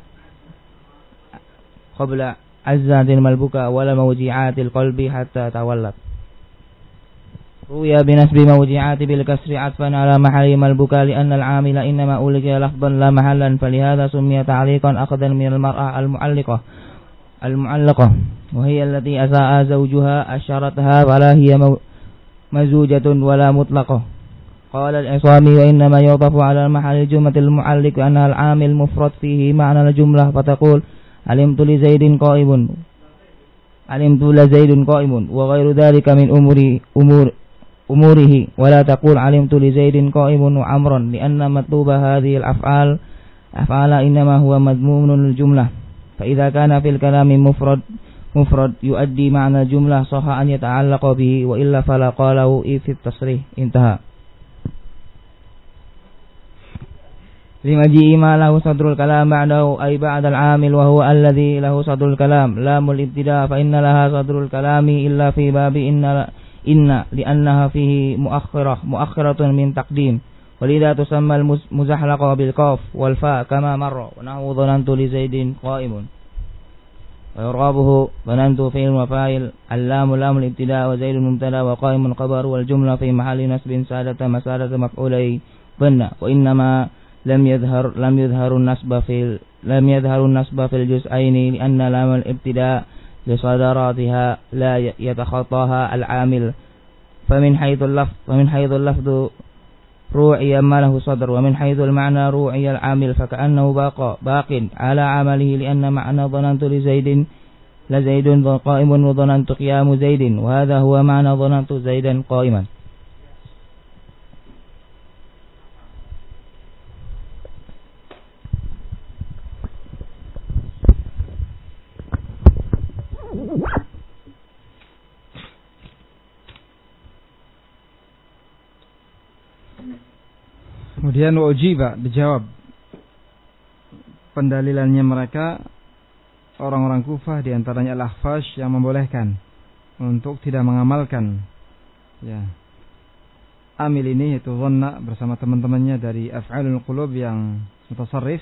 قبل عزة ما البكاء ولا موجعات القلب حتى تولت روي بنسب موجعات بالكسر عطفا على محل ما البكاء لأن العامل إنما ألقي لفظا لا محلا فلهذا سمي تعليقا أخذا من المرأة المعلقة المعلقة وهي التي أساء زوجها أشرتها ولا هي مزوجة ولا مطلقة. قال العصامي وإنما يوضف على محل الجملة المعلق أنها العامل مفرد فيه معنى الجملة فتقول علمت لزيد قائم علمت لزيد قائم وغير ذلك من أمور أمور أموره ولا تقول علمت لزيد قائم وعمرا لأن مطلوب هذه الأفعال أفعال إنما هو مضمون الجملة فإذا كان في الكلام مفرد مفرد يؤدي معنى الجملة صح أن يتعلق به وإلا فلا قاله في التصريح انتهى. لمجيء ما له صدر الكلام بعده أي بعد العامل وهو الذي له صدر الكلام لام الابتداء فإن لها صدر الكلام إلا في باب إن إن لأنها فيه مؤخرة مؤخرة من تقديم ولذا تسمى المزحلقة بالقاف والفاء كما مر ونحو ظننت لزيد قائم ويرغبه ظننت فعل وفاعل اللام لام الابتداء وزيد مبتدا وقائم خبر والجملة في محل نصب سادة مسادة مفعولي ظن وإنما لم يظهر لم يظهر النصب في لم يظهر النصب في الجزئين لأن لام الابتداء لصدراتها لا يتخطاها العامل فمن حيث اللفظ ومن حيث اللفظ روعي ما له صدر ومن حيث المعنى روعي العامل فكأنه باق باق على عمله لأن معنى ظننت لزيد لزيد قائم وظننت قيام زيد وهذا هو معنى ظننت زيدا قائما. Kemudian ujiba dijawab pendalilannya mereka orang-orang Kufah di antaranya Al-Akhfash yang membolehkan untuk tidak mengamalkan ya amil ini yaitu dhanna bersama teman-temannya dari af'alul qulub yang mutasarrif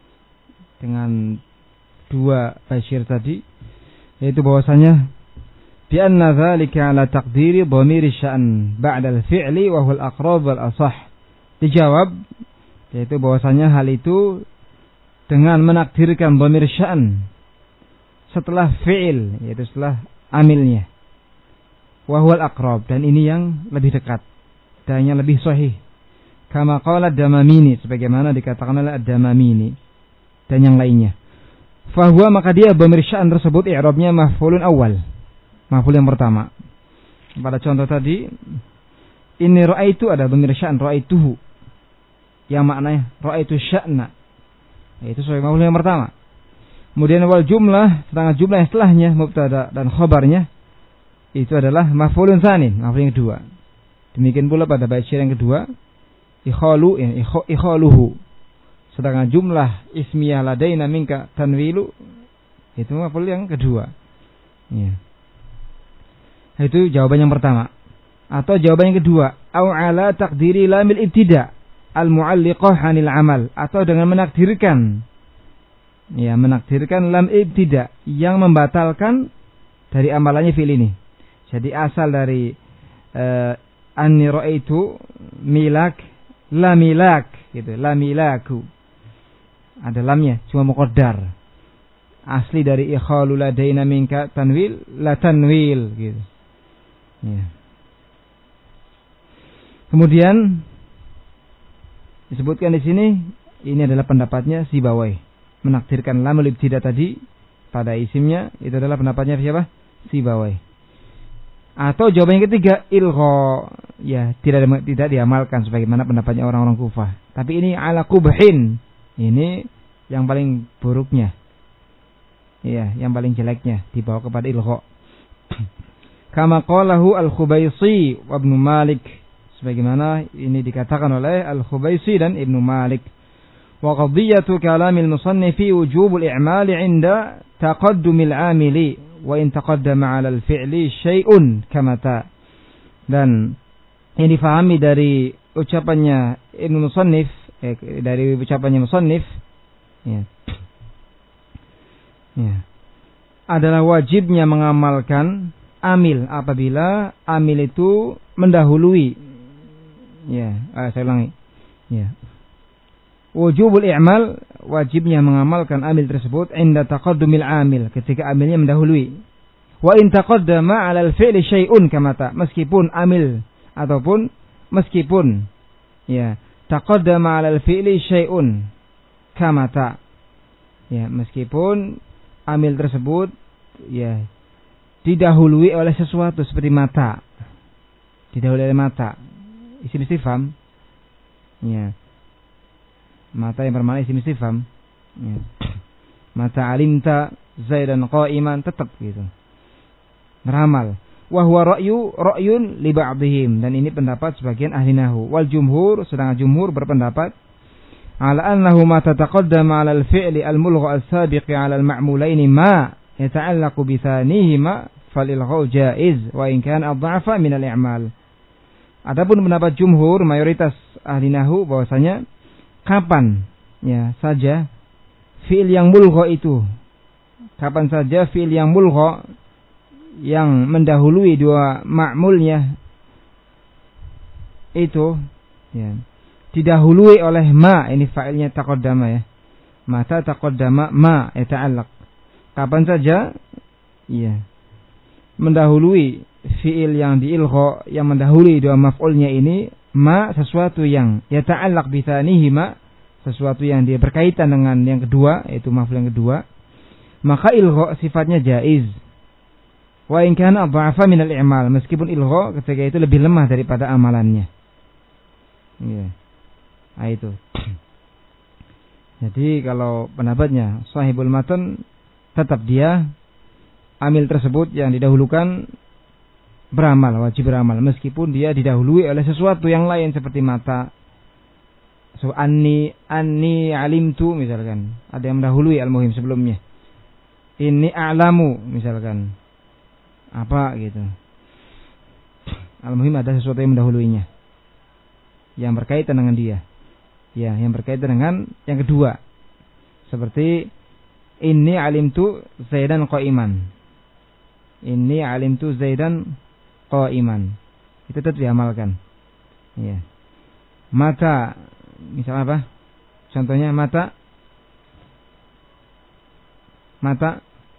dengan dua basyir tadi, yaitu bahwasanya bi anna dzalika ala taqdiri dhamir sya'n ba'da al-fi'li wa huwa al-aqrab wal asah. Dijawab yaitu bahwasanya hal itu dengan menakdirkan dhamir sya'n setelah fi'il, yaitu setelah amilnya, wa huwa al-aqrab, dan ini yang lebih dekat dan yang lebih sahih, kama qala ad-Damamini, sebagaimana dikatakan oleh ad-Damamini dan yang lainnya. Fahuwa, maka dia dhamir sya'n tersebut i'rabnya maf'ulun awal, maf'ul yang pertama. Pada contoh tadi, inni ra'aitu ada dhamir sya'n ra'aituhu yang maknanya ra'aitu sya'na, itu sebagai maf'ul yang pertama. Kemudian wal jumlah, sedangkan jumlah yang setelahnya mubtada dan khabarnya itu adalah maf'ulun tsanin, maf'ul yang kedua. Demikian pula pada bait syair yang kedua, ikhalu ya, ikhaluhu, sedangkan jumlah ismiyah ladaina minka tanwilu itu maf'ul yang kedua. Ya. Itu jawaban yang pertama. Atau jawaban yang kedua, au ala taqdiri lamil ibtida al-mu'alliqah 'anil amal, atau dengan menakdirkan ya menakdirkan lam ibtida yang membatalkan dari amalannya fi'il ini. Jadi asal dari uh, anni ra'aitu milak la milak gitu, la milaku. Ada lamnya, cuma muqaddar. Asli dari ikhalu ladaina minka tanwil la tanwil gitu. Ya. Kemudian disebutkan di sini ini adalah pendapatnya Sibawai, menakdirkan lamul ibtida tadi pada isimnya, itu adalah pendapatnya siapa? Sibawai. Atau jawaban yang ketiga ilgha, ya tidak tidak diamalkan sebagaimana pendapatnya orang-orang Kufah. Tapi ini ala qubhin, ini yang paling buruknya. Iya, yang paling jeleknya dibawa kepada ilgha. Kama qalahu al-Khubaisi wa Ibnu Malik, sebagaimana ini dikatakan oleh al-Khubaisi dan Ibnu Malik. Wa qadiyatu kalamil musannifi wujubul i'mal 'inda taqaddumil 'amili wa in taqaddama 'ala al-fi'li syai'un kamata. Dan yang difahami dari ucapannya Ibnu Musannif, eh, dari ucapannya musannif ya. Ya. Adalah wajibnya mengamalkan amil apabila amil itu mendahului. Ya, ah, saya ulangi. Ya. Wujubul i'mal, wajibnya mengamalkan amil tersebut inda taqaddumil amil, ketika amilnya mendahului. Wa in taqaddama 'ala al-fi'li syai'un kamata, meskipun amil ataupun meskipun ya taqaddama 'ala al-fi'li syai'un kamata. Ya, meskipun amil tersebut ya didahului oleh sesuatu seperti mata. Didahului oleh mata. Isim istifham. Ya. Mata yang bermakna isim istifham. Ya. Mata alimta Zaidan qa'iman, tetap gitu. Meramal. Wa huwa ra'yu ra'yun li ba'dihim, dan ini pendapat sebagian ahli nahwu. Wal jumhur, sedangkan jumhur berpendapat ala annahu ma tataqaddama 'ala al-fi'li al-mulgha as-sabiqi 'ala al-ma'mulain ma yata'allaqu bi thanihima fal-ilgha'u jaiz wa in kana adhafa min al-i'mal. Adapun pendapat jumhur mayoritas ahli nahwu bahwasanya kapan ya saja fi'il yang mulgha itu, kapan saja fi'il yang mulgha yang mendahului dua ma'mulnya itu ya didahului oleh ma, ini fa'ilnya taqaddama ya. Mata taqaddama ma yata'allaq. Kapan saja ya mendahului fi'il yang diilgha yang mendahului dua maf'ulnya ini ma sesuatu yang yata'allaq bi tsanihima, sesuatu yang dia berkaitan dengan yang kedua, yaitu maf'ul yang kedua, maka ilgha sifatnya jaiz. Wa in kana dha'afa min al-i'mal, meskipun ilgha ketika itu lebih lemah daripada amalannya. Iya. Nah, itu. Jadi kalau pendapatnya sahibul matan tetap dia amil tersebut yang didahulukan beramal, wajib beramal meskipun dia didahului oleh sesuatu yang lain seperti mata. So anni anni alimtu misalkan, ada yang mendahului al-muhim sebelumnya. Inni a'lamu misalkan. Apa gitu. Al-muhim ada sesuatu yang mendahuluinya yang berkaitan dengan dia. Ya, yang berkaitan dengan yang kedua. Seperti inni alimtu Zaidan qa'iman. Inni alimtu Zaidan qa'iman. Itu tetap diamalkan. Ya. Mata, misalnya apa? Contohnya mata Mata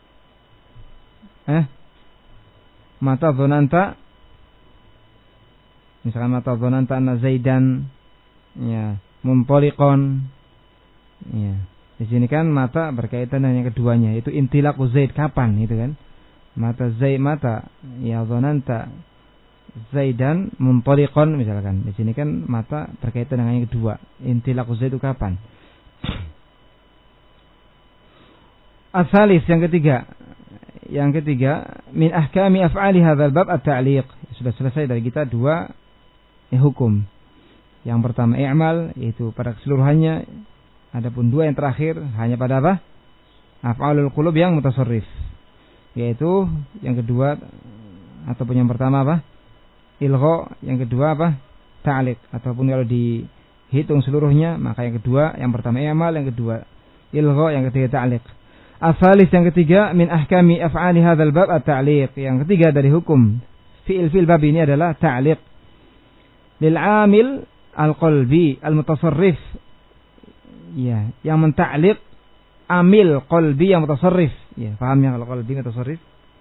Eh Mata dzananta, misalkan mata dzananta anna Zaidan ya muntaliqon. Ya. Di sini kan mata berkaitan dengan yang keduanya, yaitu intilaqu Zaid, kapan itu kan? Mata Zaid mata ya dzananta Zaidan muntaliqon misalkan. Di sini kan mata berkaitan dengan yang kedua, intilaqu Zaid itu kapan? Asalis yang ketiga. Yang ketiga, min ahkami af'ali hadzal bab at-ta'liq. Sudah selesai dari kita dua eh, hukum. Yang pertama i'mal, yaitu pada keseluruhannya. Adapun dua yang terakhir hanya pada apa? Af'alul qulub yang mutasarrif. Yaitu yang kedua ataupun yang pertama apa? Ilgha, yang kedua apa? Ta'liq. Ataupun kalau dihitung seluruhnya, maka yang kedua, yang pertama i'mal, yang kedua ilgha, yang ketiga ta'liq. Asalis yang ketiga, min ahkami af'ali hadzal bab at-ta'liq. Yang ketiga dari hukum fi'il-fi'il bab ini adalah ta'liq. Lil 'amil al-qalbi al-mutasarrif. Ya, yang menta'liq amil qalbi yang mutasarrif. Ya, paham yang al-qalbi mutasarrif?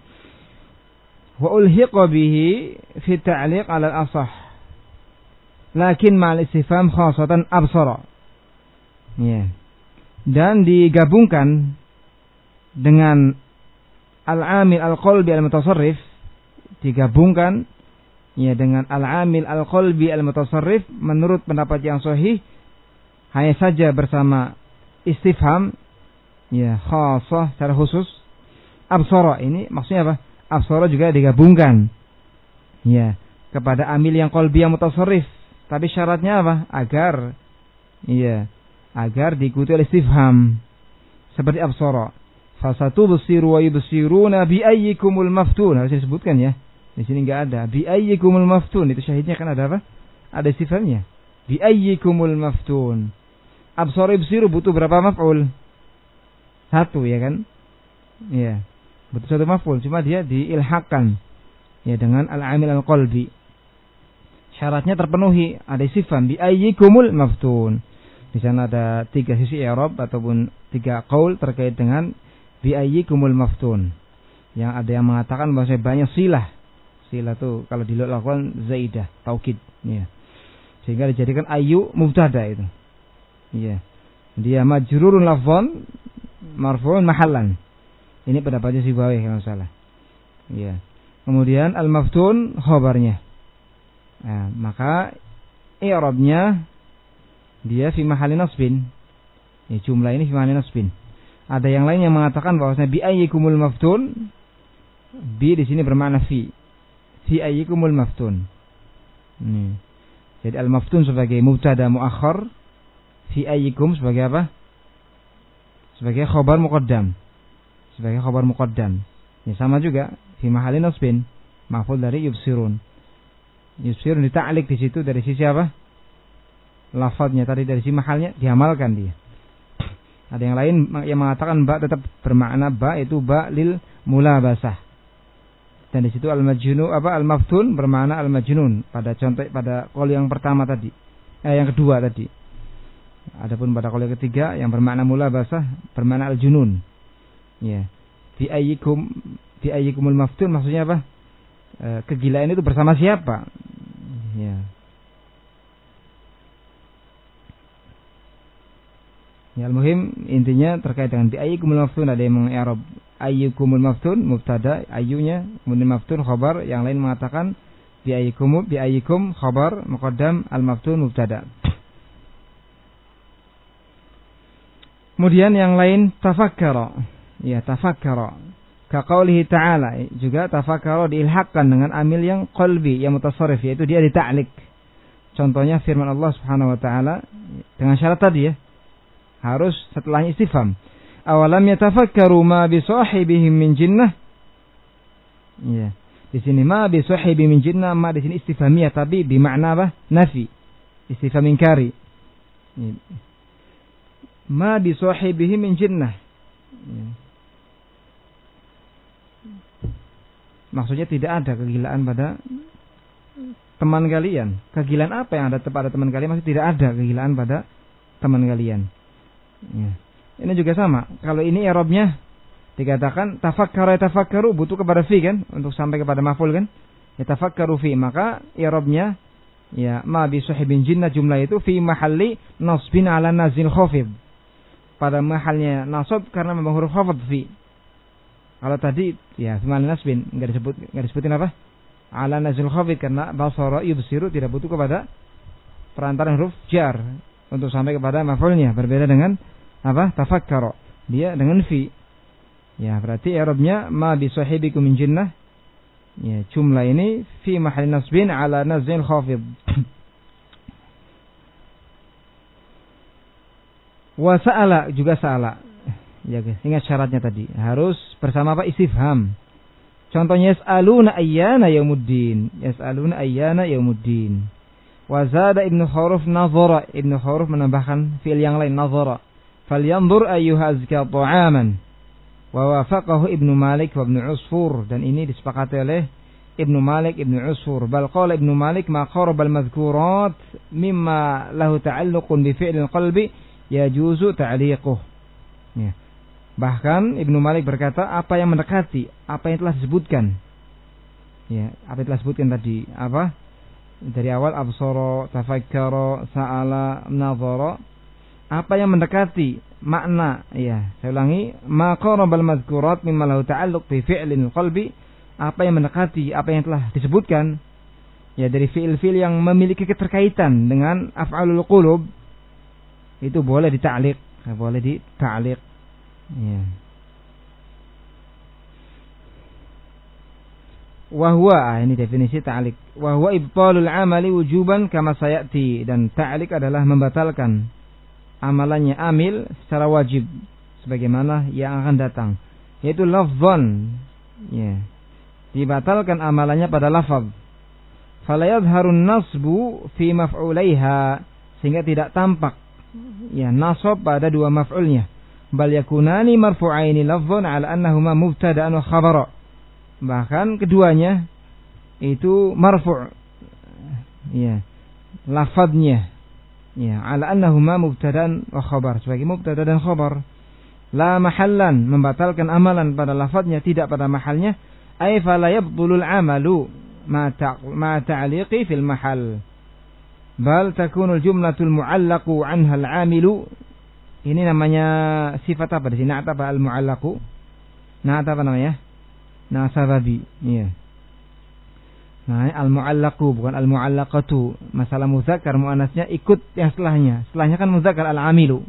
Wa ulhiqa bihi fi ta'liq 'ala al-asah. Lakin ma'al istifham khassatan absara. Ya. Dan digabungkan dengan al-amil al-qalbi al-mutasarrif, digabungkan ya dengan al-amil al-qalbi al-mutasarrif menurut pendapat yang sahih hanya saja bersama istifham ya khassah secara khusus. Absara ini maksudnya apa? Absara juga digabungkan ya kepada amil yang qalbi yang mutasarrif, tapi syaratnya apa? Agar ya agar diikuti oleh istifham seperti absara. Fasatu basiru wa yubsiruna bi ayyikumul maftun. Harus disebutkan ya. Di sini enggak ada bi ayyikumul maftun. Itu syahidnya kan ada apa? Ada sifatnya. Bi ayyikumul maftun. Absara yubsiru butuh berapa maf'ul? Satu ya kan? Iya. Butuh satu maf'ul, cuma dia diilhaqkan ya dengan al-amil al-qalbi. Syaratnya terpenuhi, ada sifat bi ayyikumul maftun. Di sana ada tiga sisi i'rab ataupun tiga qaul terkait dengan bi ayyikumul maftun. Yang ada yang mengatakan bahwa banyak silah. Silah itu kalau dilakukan zaidah, taukid, ya. Sehingga dijadikan ayyu mubtada itu. Iya. Dia majrurun lafzan marfu'un mahallan. Ini pendapatnya Sibawi kalau salah. Iya. Kemudian al-maftun khabarnya. Nah, maka i'rabnya dia fi mahalli nasbin. Ya, jumlah ini fi mahalli nasbin. Ada yang lain yang mengatakan bahwasanya bi ayyikumul maftun, bi di sini bermakna fi. Fi ayyikumul maftun. Ini. Jadi al-maftun sebagai mubtada muakhar, Fi ayyikum sebagai apa? Sebagai khabar muqaddam. Sebagai khabar muqaddam. Ya sama juga fi mahalli nasbin, maf'ul dari yubsirun. Yubsirun dita'lik di situ dari sisi apa? Lafadznya tadi dari sisi mahalnya diamalkan dia. Ada yang lain yang mengatakan ba tetap bermakna ba itu ba lil mulabasah. Dan di situ al-majnun apa al-maftun bermakna al-majnun pada contoh pada qaul yang pertama tadi. Eh yang kedua tadi. Adapun pada qaul yang ketiga yang bermakna mulabasah bermakna al-junun. Ya. Fi ayyikum fi ayyikumul maftun maksudnya apa? E, kegilaan itu bersama siapa? Ya. Ya al-muhim intinya terkait dengan bi ayyikumul maftun ada yang mengi'rab ayyukumul maftun mubtada ayyunya kemudian maftun khabar, yang lain mengatakan bi ayyikum bi ayyikum khabar muqaddam al-maftun mubtada. Kemudian yang lain tafakkara. Ya, tafakkara. Ka qaulihi ta'ala, juga tafakkara diilhaqkan dengan amil yang qalbi yang mutasarrif, yaitu dia dita'lik. Contohnya firman Allah Subhanahu wa taala dengan syarat tadi ya. Harus setelahnya istifham. Awalam yatafakkaru ma bi sahibihim min jinnah? Ya. Di sini ma bi sahibi min jinnah, ma di sini istifhamiyah tapi bermakna apa? Nafi. Istifham inkari. Ya. Ma bi sahibihi min jinnah. Ya. Maksudnya tidak ada kegilaan pada teman kalian. Kegilaan apa yang ada pada teman kalian? Maksudnya tidak ada kegilaan pada teman kalian. Ya. Ini juga sama. Kalau ini i'rabnya dikatakan tafakkara tafakkaru butuh kepada fi kan untuk sampai kepada maf'ul kan? Ya tafakkaru fi, maka i'rabnya ya ma bi sahibin jinnah jumlah itu fi mahalli nasbin ala nazil khafid. Pada mahalnya nasab karena memang huruf khafid fi. Kalau tadi ya fi mahalli nasbin enggak disebut enggak disebutin apa? Ala nazil khafid karena basara yubsiru tidak butuh kepada perantaraan huruf jar untuk sampai kepada maf'ulnya, berbeda dengan apa? Tafakkara. Dia dengan fi. Ya, berarti i'rabnya ma bi sahibikum min jinnah. Ya, jumlah ini fi mahalli nasbin ala nazil khafid. Wa sa'ala juga sa'ala. Ya, guys, ingat syaratnya tadi. Harus bersama apa? Istifham. Contohnya yas'aluna ayyana yaumuddin. Yas'aluna ayyana yaumuddin. Wa zada Ibnu Khuruf nazara. Ibnu Khuruf menambahkan fi'il yang lain nazara. Falyanzur ayyuha azka ta'aman. Wa wafaqahu Ibnu Malik wa Ibnu Usfur, dan ini disepakati oleh Ibnu Malik, Ibnu Usfur. Bal qala Ibnu Malik ma qaraba al-madhkurat mimma lahu ta'alluqun bi fi'lil qalbi yajuzu ta'liquh. Ya. Bahkan Ibnu Malik berkata apa yang mendekati apa yang telah disebutkan. Ya, apa yang telah disebutkan tadi apa? Dari awal absara, tafakkara, sa'ala, nazara. Apa yang mendekati makna, ya, saya ulangi, ma qarabal madhkurat mimma lahu ta'alluq bi fi'lil qalbi, apa yang mendekati apa yang telah disebutkan ya dari fi'il-fi'il yang memiliki keterkaitan dengan af'alul qulub, itu boleh dita'liq, boleh dita'liq. Ya. Wa huwa, ini definisi ta'liq. Wa huwa ibtalul amali wujuban kama sayati, dan ta'liq adalah membatalkan amalannya amil secara wajib sebagaimana yang akan datang, yaitu lafzan, ya, dibatalkan amalannya pada lafaz. Fala yadhharun nasbu fi maf'ulaiha, sehingga tidak tampak ya nasab pada dua maf'ulnya. Bal yakunani marfu'aini lafzan ala annahuma mubtada'an wa khabara. Bahkan keduanya itu marfu', ya, lafadznya ya ala annahuma mubtada'an wa khabar, sebagai mubtada dan khabar. La mahallan, membatalkan amalan pada lafadznya tidak pada mahalnya. Ay fala yabdulul amalu ma ma ta'liqi fil mahal, bal takunul jumlatul mu'allaqu anha al-'amilu. Ini namanya sifat apa di sini? Na'at apa al-mu'allaqu? Na'at apa namanya? Na'at sababi. Iya. Nah, al-mu'allaqu bukan al-mu'allaqatu. Masalah muzakkar muannasnya ikut yang setelahnya. Setelahnya kan muzakkar al-'amilu.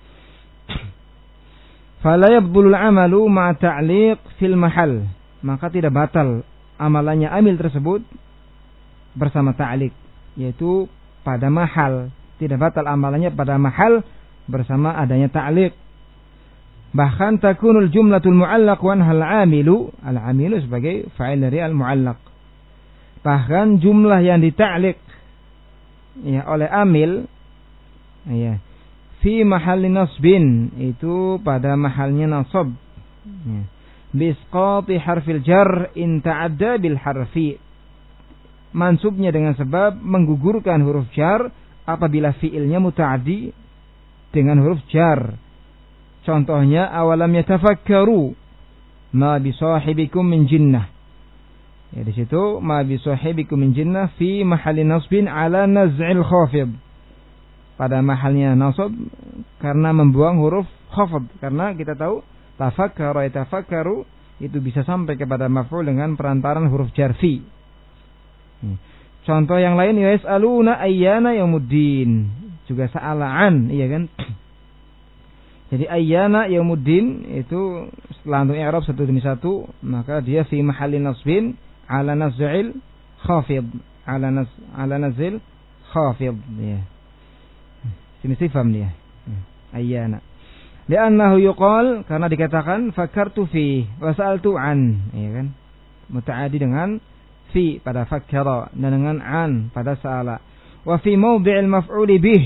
Fala yabdulul 'amalu ma ta'liq fil mahal. Maka tidak batal amalannya amil tersebut bersama ta'liq, yaitu pada mahal. Tidak batal amalannya pada mahal bersama adanya ta'liq. Bahkan takunul jumlatul mu'allaq wa anhal 'amilu, al-'amilu sebagai fa'il dari al-mu'allaq. Bahkan jumlah yang dita'liq ya oleh amil ya fi mahalli nasbin, itu pada mahalnya nasab. Ya. Bisqati harfil jar in ta'adda bil harfi. Mansubnya dengan sebab menggugurkan huruf jar apabila fiilnya muta'addi dengan huruf jar. Contohnya awalam yatafakkaru ma bi sahibikum min jinnah. Ya, di situ ma bi sahibikum min jinnah fi mahalli nasbin ala naz'il khafid. Pada mahalnya nasab karena membuang huruf khafid. Karena kita tahu tafakkara yatafakkaru itu bisa sampai kepada maf'ul dengan perantaran huruf jar fi. Contoh yang lain yas'aluna ayyana yaumuddin, juga sa'alaan, iya kan? Jadi ayyana yaumuddin itu setelah untuk i'rab satu demi satu, maka dia fi mahalli nasbin ala naz'il khafid, ala naz ala nazil khafid ya. Sini istifham dia. Ayyana. Li'annahu yuqal, karena dikatakan fakartu fi wa sa'altu an, iya kan? Muta'addi dengan fi pada fakkara dan dengan an pada sa'ala. Wa fi mawdi'il maf'uli bih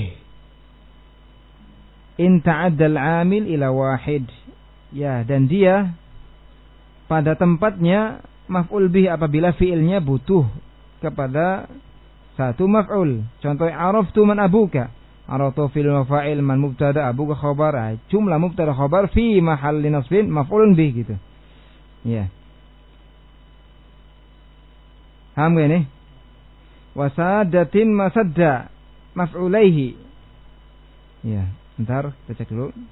in ta'adda al-'amil ila wahid. Ya, dan dia pada tempatnya maf'ul bih apabila fi'ilnya butuh kepada satu maf'ul. Contoh araftu man abuka. Araftu fi'il wa fa'il, man mubtada, abuka khabar. Jumlah mubtada khabar fi mahalli nasbin maf'ulun bih gitu. Ya. Paham gak ini? Wasadatin masadda maf'ulaihi. Ya, bentar kita cek dulu.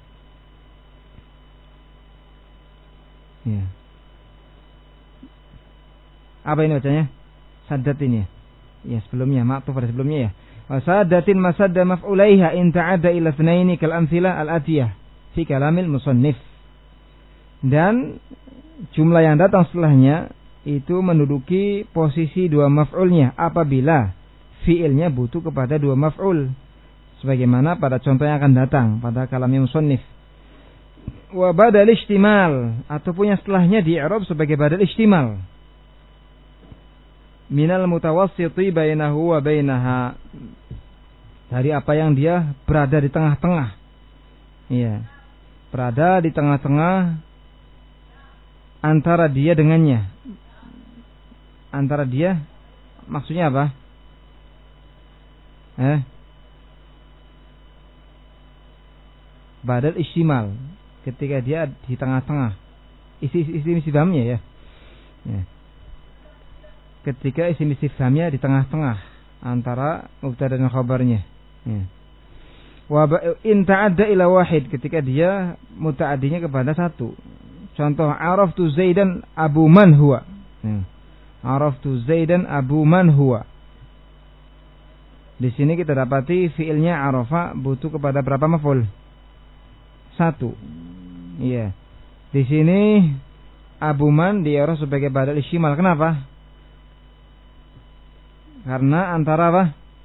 Ya. Apa ini bacanya? Saddat ini ya. Ya, sebelumnya, maktuf pada sebelumnya ya. Wasadatin masadda maf'ulaiha in ta'adda ila itsnaini kal amtsilah al-atiyah fi kalamil musannif. Dan jumlah yang datang setelahnya itu menduduki posisi dua maf'ulnya apabila fi'ilnya butuh kepada dua maf'ul, sebagaimana pada contoh yang akan datang pada kalamnya musannif. Wa badal ihtimal, ataupun yang setelahnya di i'rab sebagai badal ihtimal. Minal mutawassiti bainahu wa bainaha, dari apa yang dia berada di tengah-tengah. Iya. Berada di tengah-tengah antara dia dengannya. Antara dia maksudnya apa? Eh? Badal istimal, ketika dia di tengah-tengah. Isi-isi istifhamnya ya. Ya. Ketika isim istifhamnya di tengah-tengah antara mubtada dan khabarnya. Ya. Wa in ta'adda ila wahid, ketika dia muta'addinya kepada satu. Contoh araftu Zaidan abu man huwa. Ya. Araftu Zaidan abu man huwa. Di sini kita dapati fiilnya arafa butuh kepada berapa maf'ul? Satu. Iya. Di sini abu man diarah sebagai badal istimal. Kenapa? Karena antara apa?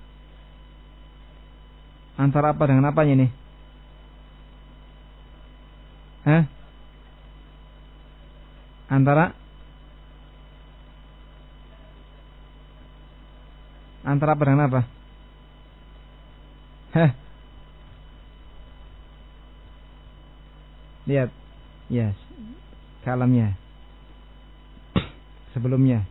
Antara apa dengan apanya nih? Hah? Antara Antara apa dengan apa? Hah? Lihat. Yes. Kalamnya. Sebelumnya.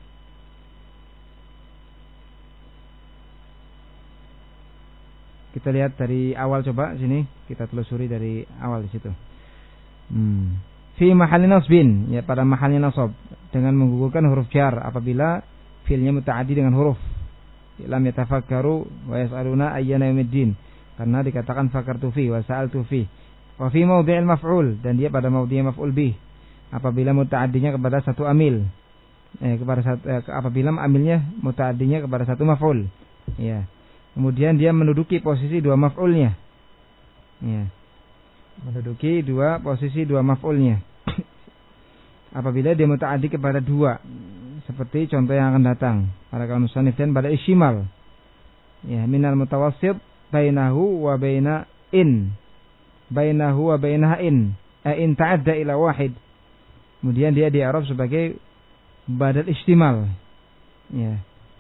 Kita lihat dari awal, coba sini kita telusuri dari awal di situ. Hmm. Fi mahalli nasbin, ya pada mahalnya nasab dengan menggugurkan huruf jar apabila fiilnya muta'addi dengan huruf. Lam yatafakkaru wa yas'aluna ayyana yaumiddin, karena dikatakan fakartu fi wa sa'altu fi. Wa fi mawdi'il maf'ul, dan dia pada mawdi' maf'ul bih apabila muta'addinya kepada satu amil. Eh, kepada satu, eh, apabila amilnya muta'addinya kepada satu maf'ul. Ya. Kemudian dia menduduki posisi dua maf'ulnya. Ya. Menduduki dua posisi dua maf'ulnya. Apabila dia muta'addi kepada dua, seperti contoh yang akan datang pada kalam musannif, dan pada isyimal. Ya, minal mutawassit bainahu wa baina in. Bainahu wa bainaha in. Eh, in ta'adda ila wahid. Kemudian dia di Arab sebagai badal istimal. Ya.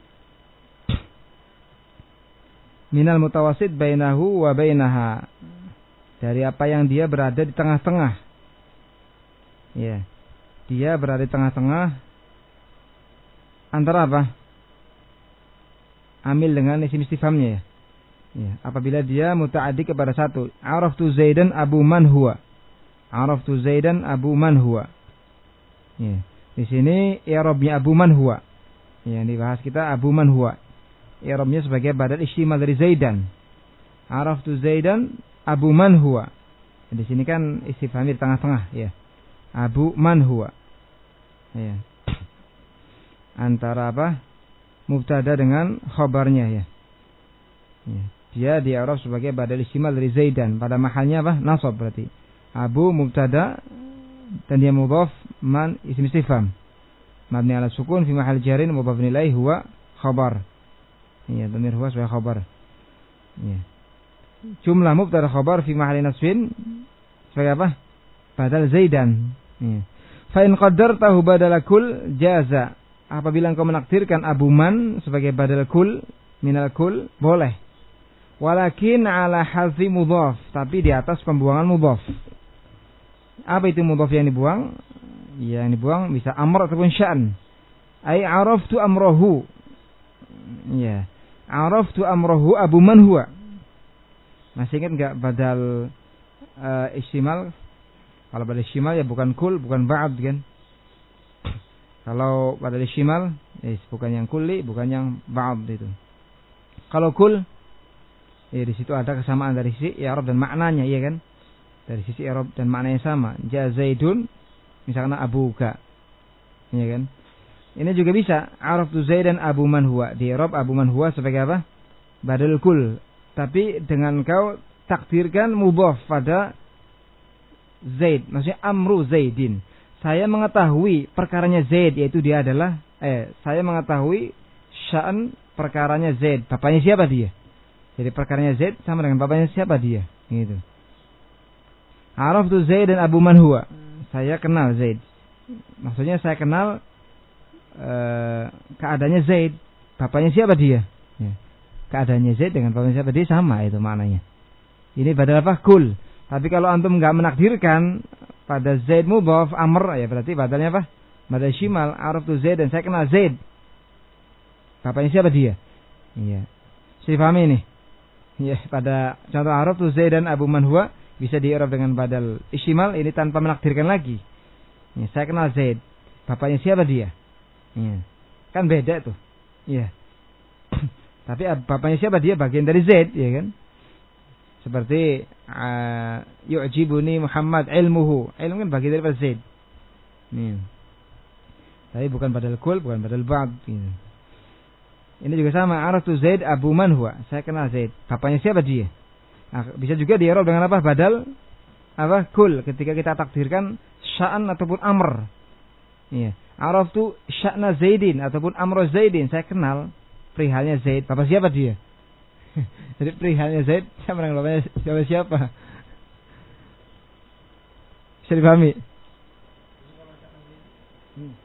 Minal mutawasid bainahu wa bainaha. Dari apa yang dia berada di tengah-tengah. Ya. Dia berada di tengah-tengah antara apa? Amil dengan isim istifhamnya ya. Ya, apabila dia muta'addi kepada satu. Araftu Zaidan Abu Man huwa. Araftu Zaidan Abu Man huwa. Ya. Di sini i'rabnya Abu Man huwa. Ya, yang dibahas kita Abu Man huwa. I'rabnya sebagai badal istimal dari Zaidan. Araftu Zaidan Abu Man huwa. Di sini kan istifham di tengah-tengah ya. Abu Man huwa. Ya. Antara apa? Mubtada dengan khabarnya ya. Ya. Dia di Arab sebagai badal istimal dari Zaidan. Pada mahalnya apa? Nasab berarti. Abu mubtada dan dia mudhaf, man isim istifham. Mabni ala sukun fi mahal jarin mudhaf ilaih huwa khabar. Ya, dhamir huwa sebagai khabar. Ya. Jumlah mubtada khabar fi mahal nasbin sebagai apa? Badal Zaidan. Ya. Fa in qaddartahu badal kul jaza. Apabila engkau menakdirkan Abu Man sebagai badal kul minal kul boleh. Walakin ala hadzi mudhaf, tapi di atas pembuangan mudhaf. Apa itu mudhaf yang dibuang? Yang dibuang bisa amr ataupun sya'n. Ai araftu amrahu. Ya. Araftu amrahu Abu Man huwa. Masih ingat enggak badal uh, istimal? Kalau badal istimal ya bukan kul, bukan ba'd kan? Kalau badal istimal, eh, bukan yang kulli, bukan yang ba'd itu. Kalau kul, ya di situ ada kesamaan dari sisi i'rab dan maknanya, iya kan? Dari sisi i'rab dan maknanya sama. Ja Zaidun, misalnya abuka, iya kan? Ini juga bisa. Araftu Zaidan Abu Man huwa. Di i'rab Abu Man huwa sebagai apa? Badal kul. Tapi dengan kau takdirkan mudhaf pada Zaid, maksudnya amru Zaidin. Saya mengetahui perkaranya Zaid, yaitu dia adalah eh saya mengetahui sya'an perkaranya Zaid. Bapaknya siapa dia? Jadi perkaranya Zaid sama dengan bapaknya siapa dia? Gitu. Araftu Zaid dan Abu Man huwa. Saya kenal Zaid. Maksudnya saya kenal eh, keadaannya Zaid. Bapaknya siapa dia? Ya. Keadaannya Zaid dengan bapaknya siapa dia sama itu maknanya. Ini badal apa? Kul. Tapi kalau antum enggak menakdirkan pada Zaid mudhaf amr, ya berarti badalnya apa? Badal shimal, araftu Zaid dan saya kenal Zaid. Bapaknya siapa dia? Iya. Saya pahami ini. Ya, pada contoh araftu Zaid dan Abu Man huwa bisa di-i'rab dengan badal ishimal ini tanpa menakdirkan lagi. Ya, saya kenal Zaid. Bapaknya siapa dia? Ya. Kan beda tuh. Iya. Tapi bapaknya siapa dia bagian dari Zaid, ya kan? Seperti uh, yu'jibuni Muhammad ilmuhu. Ilmu kan bagian dari Zaid. Nih. Tapi bukan badal kul, bukan badal ba'd. Gitu. Ini juga sama. Araftu Zaid Abu Man huwa. Saya kenal Zaid. Bapaknya siapa dia? Nah, bisa juga di-i'rab dengan apa? Badal apa? Kul. Ketika kita takdirkan sya'an ataupun amr. Iya. Araftu sya'na Zaidin ataupun amr Zaidin. Saya kenal perihalnya Zaid. Bapak siapa dia? Jadi perihalnya Zaid sama dengan bapaknya siapa siapa? Bisa dipahami? Hmm.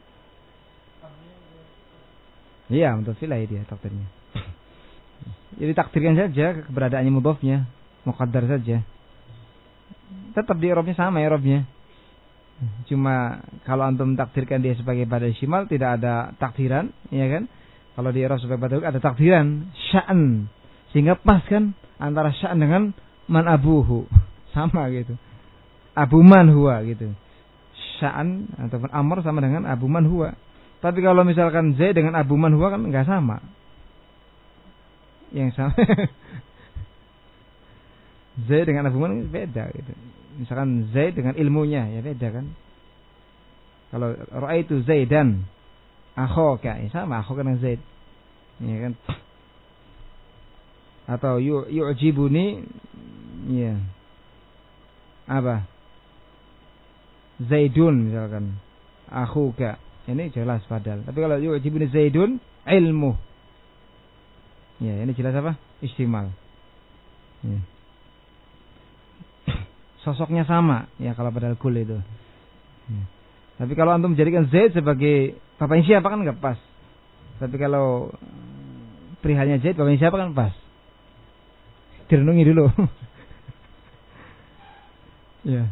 Iya, untuk filah dia takdirnya. Jadi takdirkan saja keberadaannya mudhafnya, muqaddar saja. Tetap di i'rabnya sama i'rabnya. Cuma kalau antum takdirkan dia sebagai badal shimal tidak ada takdiran, ya kan? Kalau di i'rab sebagai badal ada takdiran, sya'an. Sehingga pas kan antara sya'an dengan man abuhu. Sama gitu. Abu Man huwa gitu. Sya'an ataupun amr sama dengan Abu Man huwa. Tapi kalau misalkan Zaid dengan Abu Man huwa kan enggak sama. Yang sama. Zaid dengan Abu Man beda gitu. Misalkan Zaid dengan ilmunya ya beda kan. Kalau ra'aitu Zaidan akhaka ya sama akhaka dengan Zaid. Ya kan. Atau yu, yu'jibuni ya apa Zaidun misalkan akhuka ini jelas padahal. Tapi kalau yu'jibuni Zaidun ilmu ya ini jelas apa istimal. Ya. Sosoknya sama ya kalau badal kul itu. Ya. Tapi kalau antum menjadikan Zaid sebagai bapaknya siapa kan enggak pas. Tapi kalau perihalnya Zaid bapaknya siapa kan pas. Direnungi dulu. Ya.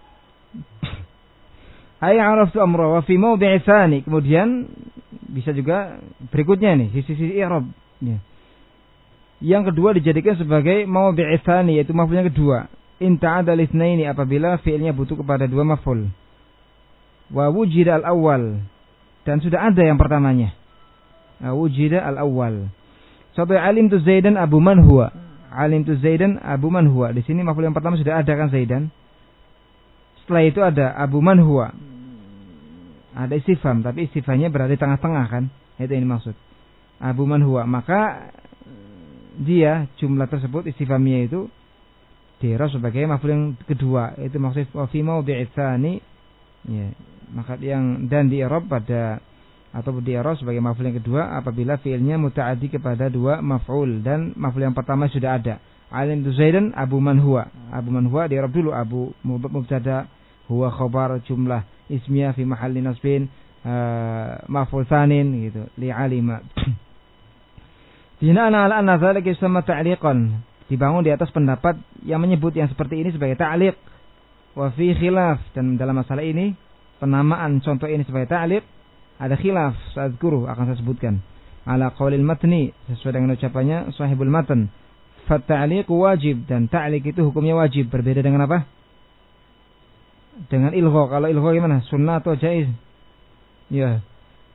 Ai araftu amra wa fi mawdi'i tsani. Kemudian bisa juga berikutnya nih sisi-sisi i'rab ya. Yang kedua dijadikan sebagai mawdi'i tsani yaitu maf'ulnya kedua. In ta'adal itsnaini apabila fi'ilnya butuh kepada dua maf'ul. Wa wujida al-awwal dan sudah ada yang pertamanya. Wa wujida al-awwal. Contoh alim tu Zaidan Abu man huwa. Alim tu Zaidan Abu man huwa. Di sini maf'ul yang pertama sudah ada kan Zaidan. Setelah itu ada Abu man huwa. Ada istifham tapi istifhamnya berada di tengah-tengah kan. Itu ini maksud. Abu man huwa. Maka dia jumlah tersebut istifhamnya itu dira sebagai maf'ul yang kedua. Itu maksud wa fi mawdi'i tsani. Ya, maka yang dan di i'rab pada atau di i'rab sebagai maf'ul yang kedua apabila fi'ilnya muta'addi kepada dua maf'ul dan maf'ul yang pertama sudah ada. Alim tu Zaidan Abu man huwa. Abu man huwa di i'rab dulu Abu mubtada huwa khabar jumlah ismiyah fi mahalli nasbin uh, maf'ul tsanin gitu li alima. Bina'an ala anna dzalika yusamma ta'liqan. Dibangun di atas pendapat yang menyebut yang seperti ini sebagai ta'liq. Wa fi khilaf dan dalam masalah ini penamaan contoh ini sebagai ta'liq ada khilaf sa'adzkuru akan saya sebutkan ala qaulil matni sesuai dengan ucapannya sahibul matan fa ta'liq wajib dan ta'liq itu hukumnya wajib berbeda dengan apa dengan ilgha. Kalau ilgha gimana sunnah atau jaiz ya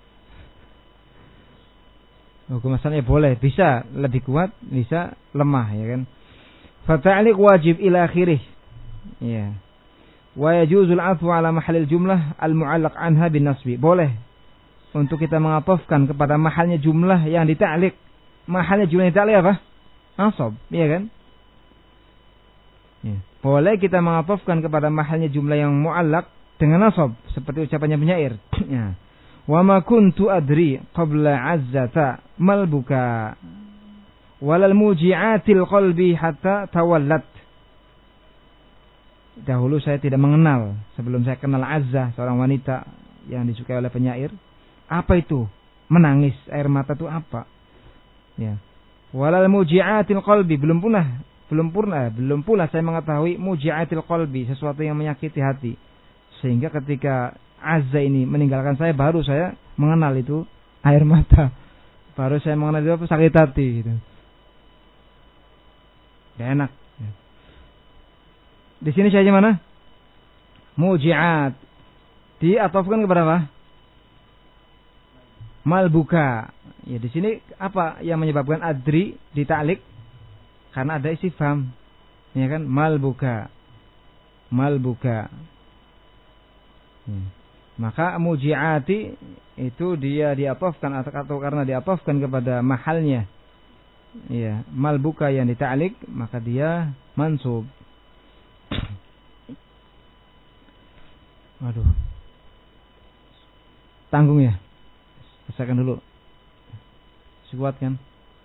hukum asalnya boleh bisa lebih kuat bisa lemah ya kan fa ta'liq wajib ila akhirih ya. Wa yajuzul 'athfu 'ala mahallil jumlah al-mu'allaq anha bin nasbi. Boleh untuk kita mengatofkan kepada mahalnya jumlah yang dita'liq. Mahalnya jumlah yang dita'liq apa? Nasab, iya kan? Ya. Boleh kita mengatofkan kepada mahalnya jumlah yang mu'allaq dengan nasab seperti ucapannya penyair. Ya. Wa ma kuntu adri qabla 'azzata mal buka walal muji'atil qalbi hatta tawallat. Dahulu saya tidak mengenal sebelum saya kenal Azza seorang wanita yang disukai oleh penyair. Apa itu? Menangis air mata itu apa? Ya. Walal muji'atil qalbi belum pula belum pernah belum pula saya mengetahui muji'atil qalbi sesuatu yang menyakiti hati. Sehingga ketika Azza ini meninggalkan saya baru saya mengenal itu air mata. Baru saya mengenal itu apa sakit hati gitu. Gak enak. Di sini saya mana? Muji'at. Diatofkan kepada apa? Malbuka. Ya di sini apa yang menyebabkan adri dita'liq? Karena ada istifham. Ya kan? Malbuka. Malbuka. Hmm. Maka muji'ati itu dia diatofkan atau karena diatofkan kepada mahalnya. Ya, malbuka yang dita'liq maka dia mansub. Waduh. Tanggung ya. Selesaikan dulu. Kuat kan?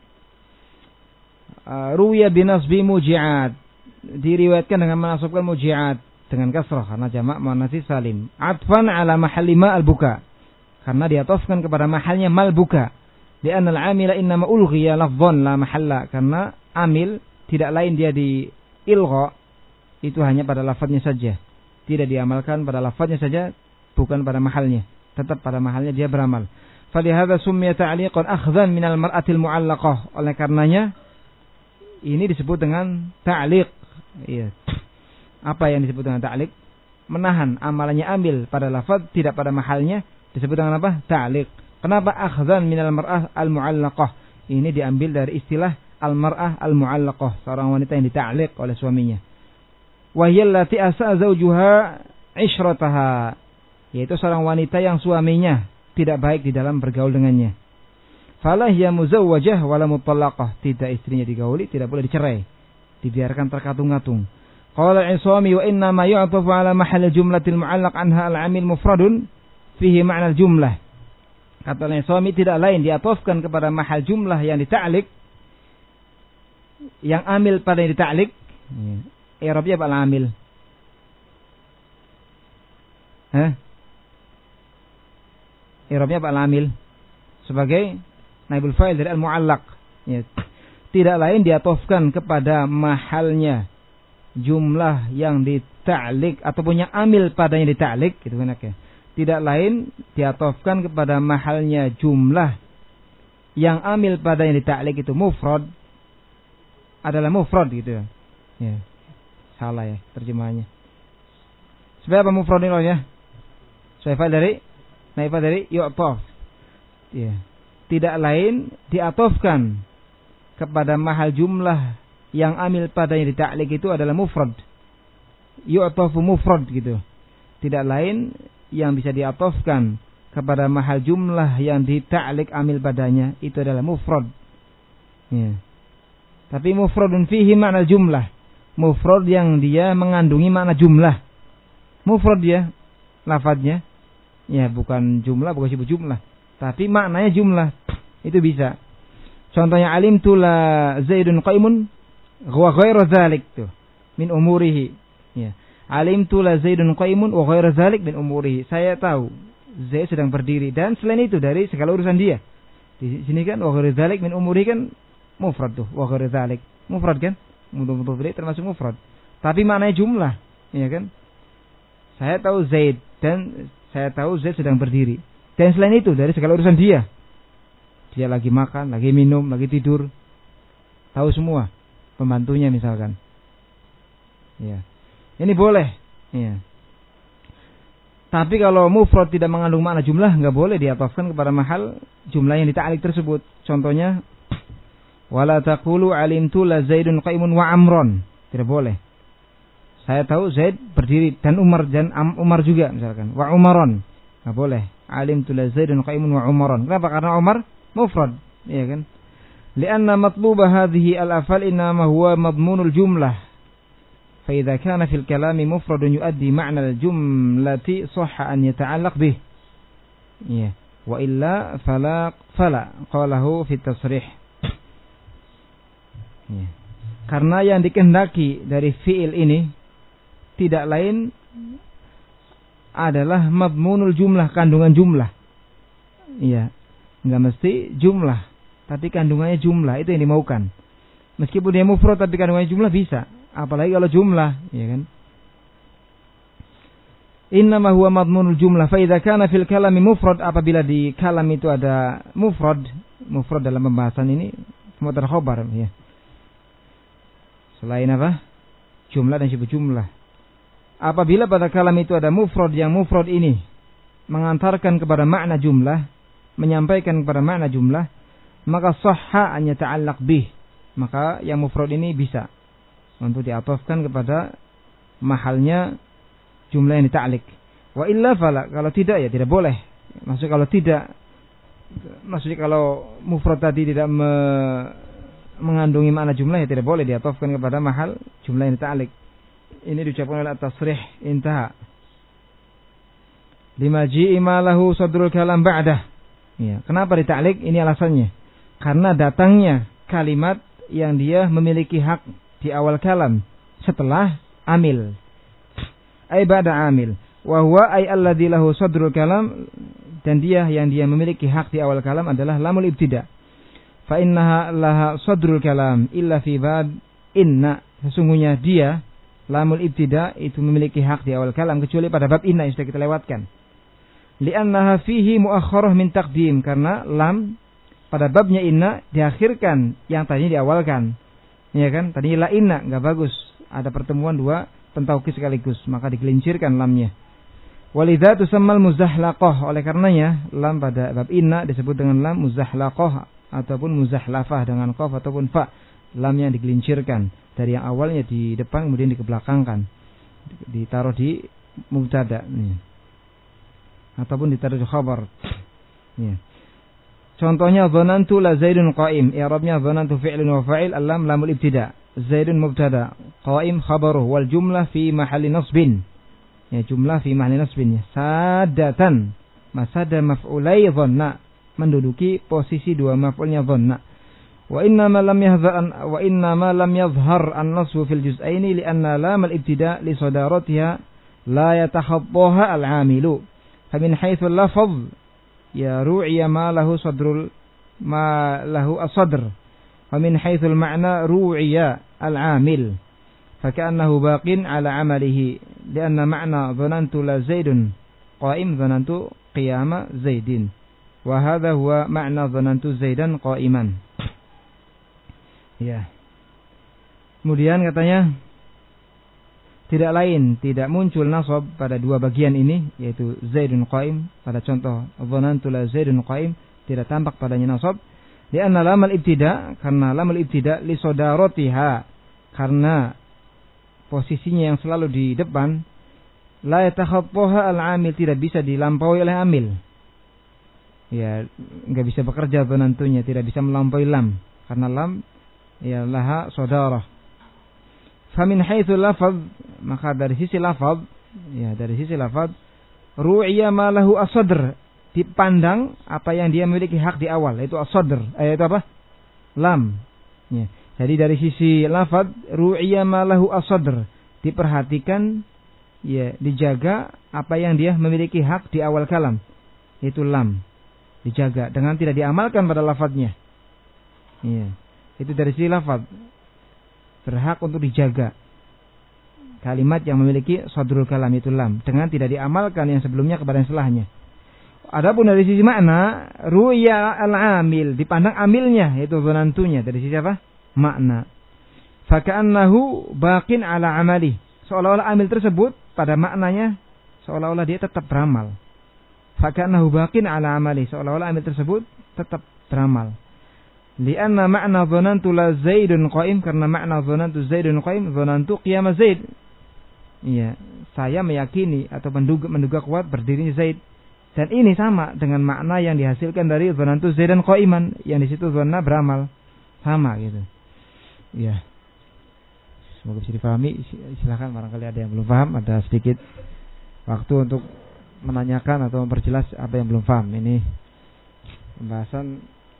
Uh, Ruwiya binasbi muji'at. Diriwayatkan dengan menasabkan muji'at dengan kasrah karena jamak muannats salim. Atfan ala mahalli ma al-buka. Karena diatofkan kepada mahalnya mal buka. Li'anna al-amila innama ulghiya lafdhan la mahalla. Karena amil tidak lain dia di ilgha itu hanya pada lafadznya saja. Tidak diamalkan pada lafadznya saja, bukan pada mahalnya. Tetap pada mahalnya dia beramal. Falihadza summiya ta'liqan akhdhan minal mar'atil mu'allaqah. Oleh karenanya ini disebut dengan ta'liq. Iya. Apa yang disebut dengan ta'liq? Menahan amalannya ambil pada lafaz tidak pada mahalnya disebut dengan apa? Ta'liq. Kenapa akhdhan minal mar'ah al mu'allaqah? Ini diambil dari istilah al mar'ah al mu'allaqah, seorang wanita yang dita'liq oleh suaminya. Wahyallati asa zawjuha ishrataha, yaitu seorang wanita yang suaminya tidak baik di dalam bergaul dengannya. Falah ya muzawwajah wala mutallaqah, tidak istrinya digauli, tidak boleh dicerai, dibiarkan terkatung-katung. Qala Isami wa inna ma yu'tafu ala mahall jumlatil mu'allaq anha al-'amil mufradun fihi ma'na al-jumlah. Kata Isami tidak lain diatofkan kepada mahal jumlah yang dita'liq yang amil pada yang dita'lik, i'rabnya apa al-amil? Hah? I'rabnya apa al-amil? Sebagai naibul fa'il dari al-mu'allaq. Ya. Tidak lain diatofkan kepada mahalnya jumlah yang dita'lik ataupun yang amil pada yang dita'lik, gitu kan ya. Tidak lain diatofkan kepada mahalnya jumlah yang amil pada yang dita'lik itu mufrad, adalah mufrad gitu ya. Ya. Salah ya terjemahannya. Sebagai apa mufrad ini ya? Sebagai dari naibah dari yu'taf. Ya. Tidak lain diatofkan kepada mahal jumlah yang amil pada yang dita'lik itu adalah mufrad. Yu'tafu mufrad gitu. Tidak lain yang bisa diatofkan kepada mahal jumlah yang dita'lik amil padanya itu adalah mufrad. Ya. Tapi mufradun fihi makna jumlah. Mufrad yang dia mengandungi makna jumlah. Mufrad dia lafadznya. Ya, bukan jumlah, bukan sibuk jumlah. Tapi maknanya jumlah. Itu bisa. Contohnya alimtu la Zaidun qaimun wa ghairu dzalik tuh min umurihi. Ya. Alimtu la Zaidun qaimun wa ghairu dzalik min umurihi. Saya tahu Zaid sedang berdiri dan selain itu dari segala urusan dia. Di sini kan wa ghairu dzalik min umurihi kan mufrad tuh, wa ghairu dzalik. Mufrad kan? Mudhaf ilaih termasuk mufrad. Tapi maknanya jumlah, ya kan? Saya tahu Zaid dan saya tahu Zaid sedang berdiri. Dan selain itu dari segala urusan dia. Dia lagi makan, lagi minum, lagi tidur. Tahu semua. Pembantunya misalkan. Ya. Ini boleh. Ya. Tapi kalau mufrad tidak mengandung makna jumlah, enggak boleh diatofkan kepada mahal jumlah yang dita'lik tersebut. Contohnya wala taqulu alimtu la Zaidun qaimun wa Amron. Tidak boleh. Saya tahu Zaid berdiri dan Umar dan Umar juga misalkan. Wa Umaron. Enggak boleh. Alimtu la Zaidun qaimun wa Umaron. Kenapa? Karena Umar mufrad, iya kan? Lianna matluba hadhihi al-afal innama huwa madmunul jumlah. Fa idza kana fil kalami mufradun yuaddi ma'na al-jumlati sahha an yata'allaq bih. Iya. Wa illa fala fala qalahu fi tasrih. Iya. Karena yang dikehendaki dari fiil ini tidak lain adalah madmunul jumlah, kandungan jumlah. Iya. Enggak mesti jumlah, tapi kandungannya jumlah, itu yang dimaukan. Meskipun dia mufrad tapi kandungannya jumlah bisa, apalagi kalau jumlah, ya kan? Innama huwa madmunul jumlah fa idza kana fil kalami mufrad, apabila di kalam itu ada mufrad, mufrad dalam pembahasan ini mubtada khabar ya. Selain apa? Jumlah dan sifat jumlah. Apabila pada kalam itu ada mufrad, yang mufrad ini mengantarkan kepada makna jumlah, menyampaikan kepada makna jumlah, maka sahha an yata'allaq bih, maka yang mufrad ini bisa untuk diatofkan kepada mahalnya jumlah yang dita'lik. Wa illa fala, kalau tidak ya tidak boleh. Maksudnya kalau tidak, maksudnya kalau mufrad tadi tidak me, mengandungi makna jumlah ya tidak boleh diatofkan kepada mahal jumlah yang dita'lik. Ini diucapkan oleh at-tasrih intaha. Lima ji'i ma lahu sadrul kalam ba'dah. Ya, kenapa dita'lik? Ini alasannya. Karena datangnya kalimat yang dia memiliki hak di awal kalam setelah amil. Ai ba'da amil. Wa huwa ay alladzi lahu sadrul kalam, dan dia yang dia memiliki hak di awal kalam adalah lamul ibtida. Fa innaha laha sadrul kalam illa fi bab inna. Sesungguhnya dia lamul ibtida itu memiliki hak di awal kalam kecuali pada bab inna yang sudah kita lewatkan. Li'annaha fihi muakhkharah min taqdim, karena lam pada babnya inna diakhirkan yang tadinya diawalkan. Ya kan? Tadinya la inna, enggak bagus. Ada pertemuan dua pentaukid sekaligus, maka digelincirkan lamnya. Walidza tusammal muzahlaqah, oleh karenanya lam pada bab inna disebut dengan lam muzahlaqah ataupun muzahlafah dengan qaf ataupun fa. Lamnya digelincirkan dari yang awalnya di depan kemudian dikebelakangkan. Ditaruh di mubtada. Nih. Ataupun ditaruh khabar. Ya. Contohnya dhanantu la Zaidun qa'im. I'rabnya dhanantu fi'lun wa fa'il, al-lam lamul ibtida. Zaidun mubtada, qa'im khabaruh, wal jumlah fi mahalli nasbin. Ya, jumlah fi mahalli nasbin. Sadatan. Masada maf'ulai dhanna, menduduki posisi dua maf'ulnya dhanna. Wa inna ma lam yadhhar wa inna ma lam yadhhar an-nasbu fil juz'aini li'anna lam al-ibtida' li sadaratiha la yatakhabbaha al-'amilu. Fa min haitsu al-lafz ya ru'iya ma lahu sadrul ma lahu as-sadr. Fa min haitsu al-ma'na ru'iya al-'amil. Fa ka'annahu baqin 'ala 'amalihi li'anna ma'na dhanantu la Zaidun qa'im dhanantu qiyama Zaidin. Wa hadha huwa ma'na dhanantu Zaidan qa'iman. Ya. Kemudian katanya tidak lain, tidak muncul nasab pada dua bagian ini, yaitu Zaidun qa'im. Pada contoh dhanantu la Zaidun qa'im tidak tampak padanya nasab. Lianna lamal ibtida, karena lamal ibtida li sadaratiha, karena posisinya yang selalu di depan, la yatakhabbaha al-amil, tidak bisa dilampaui oleh amil. Ya, enggak bisa bekerja dhanantunya, tidak bisa melampaui lam, karena lam ya laha sadarah. Famin haitsu lafaz, maka dari sisi lafaz, ya dari sisi lafaz, ru'iya ma lahu as-sadr, dipandang apa yang dia memiliki hak di awal, yaitu as-sadr, yaitu apa? Lam. Ya. Jadi dari sisi lafaz, ru'iya ma lahu as-sadr, diperhatikan, ya dijaga apa yang dia memiliki hak di awal kalam, yaitu lam, dijaga dengan tidak diamalkan pada lafaznya. Ya. Itu dari sisi lafaz, berhak untuk dijaga kalimat yang memiliki sadrul kalam itu lam, dengan tidak diamalkan yang sebelumnya kepada yang setelahnya. Adapun dari sisi makna, ru'ya al-amil, dipandang amilnya, yaitu dhanantunya, dari sisi apa? Makna. Faka'annahu baqin ala amali, seolah-olah amil tersebut pada maknanya seolah-olah dia tetap beramal. Faka'annahu baqin ala amali, seolah-olah amil tersebut tetap beramal. Lianna makna dhanantu la Zaidun qa'im, karena makna dhanantu Zaidun qa'im, dhanantu qiyama Zaid. Iya, saya meyakini atau menduga, menduga kuat berdirinya Zaid. Dan ini sama dengan makna yang dihasilkan dari dhanantu Zaidan qa'iman, yang di situ dhanna beramal. Sama gitu. Iya. Semoga bisa dipahami. Silakan barangkali ada yang belum paham, ada sedikit waktu untuk menanyakan atau memperjelas apa yang belum paham. Ini pembahasan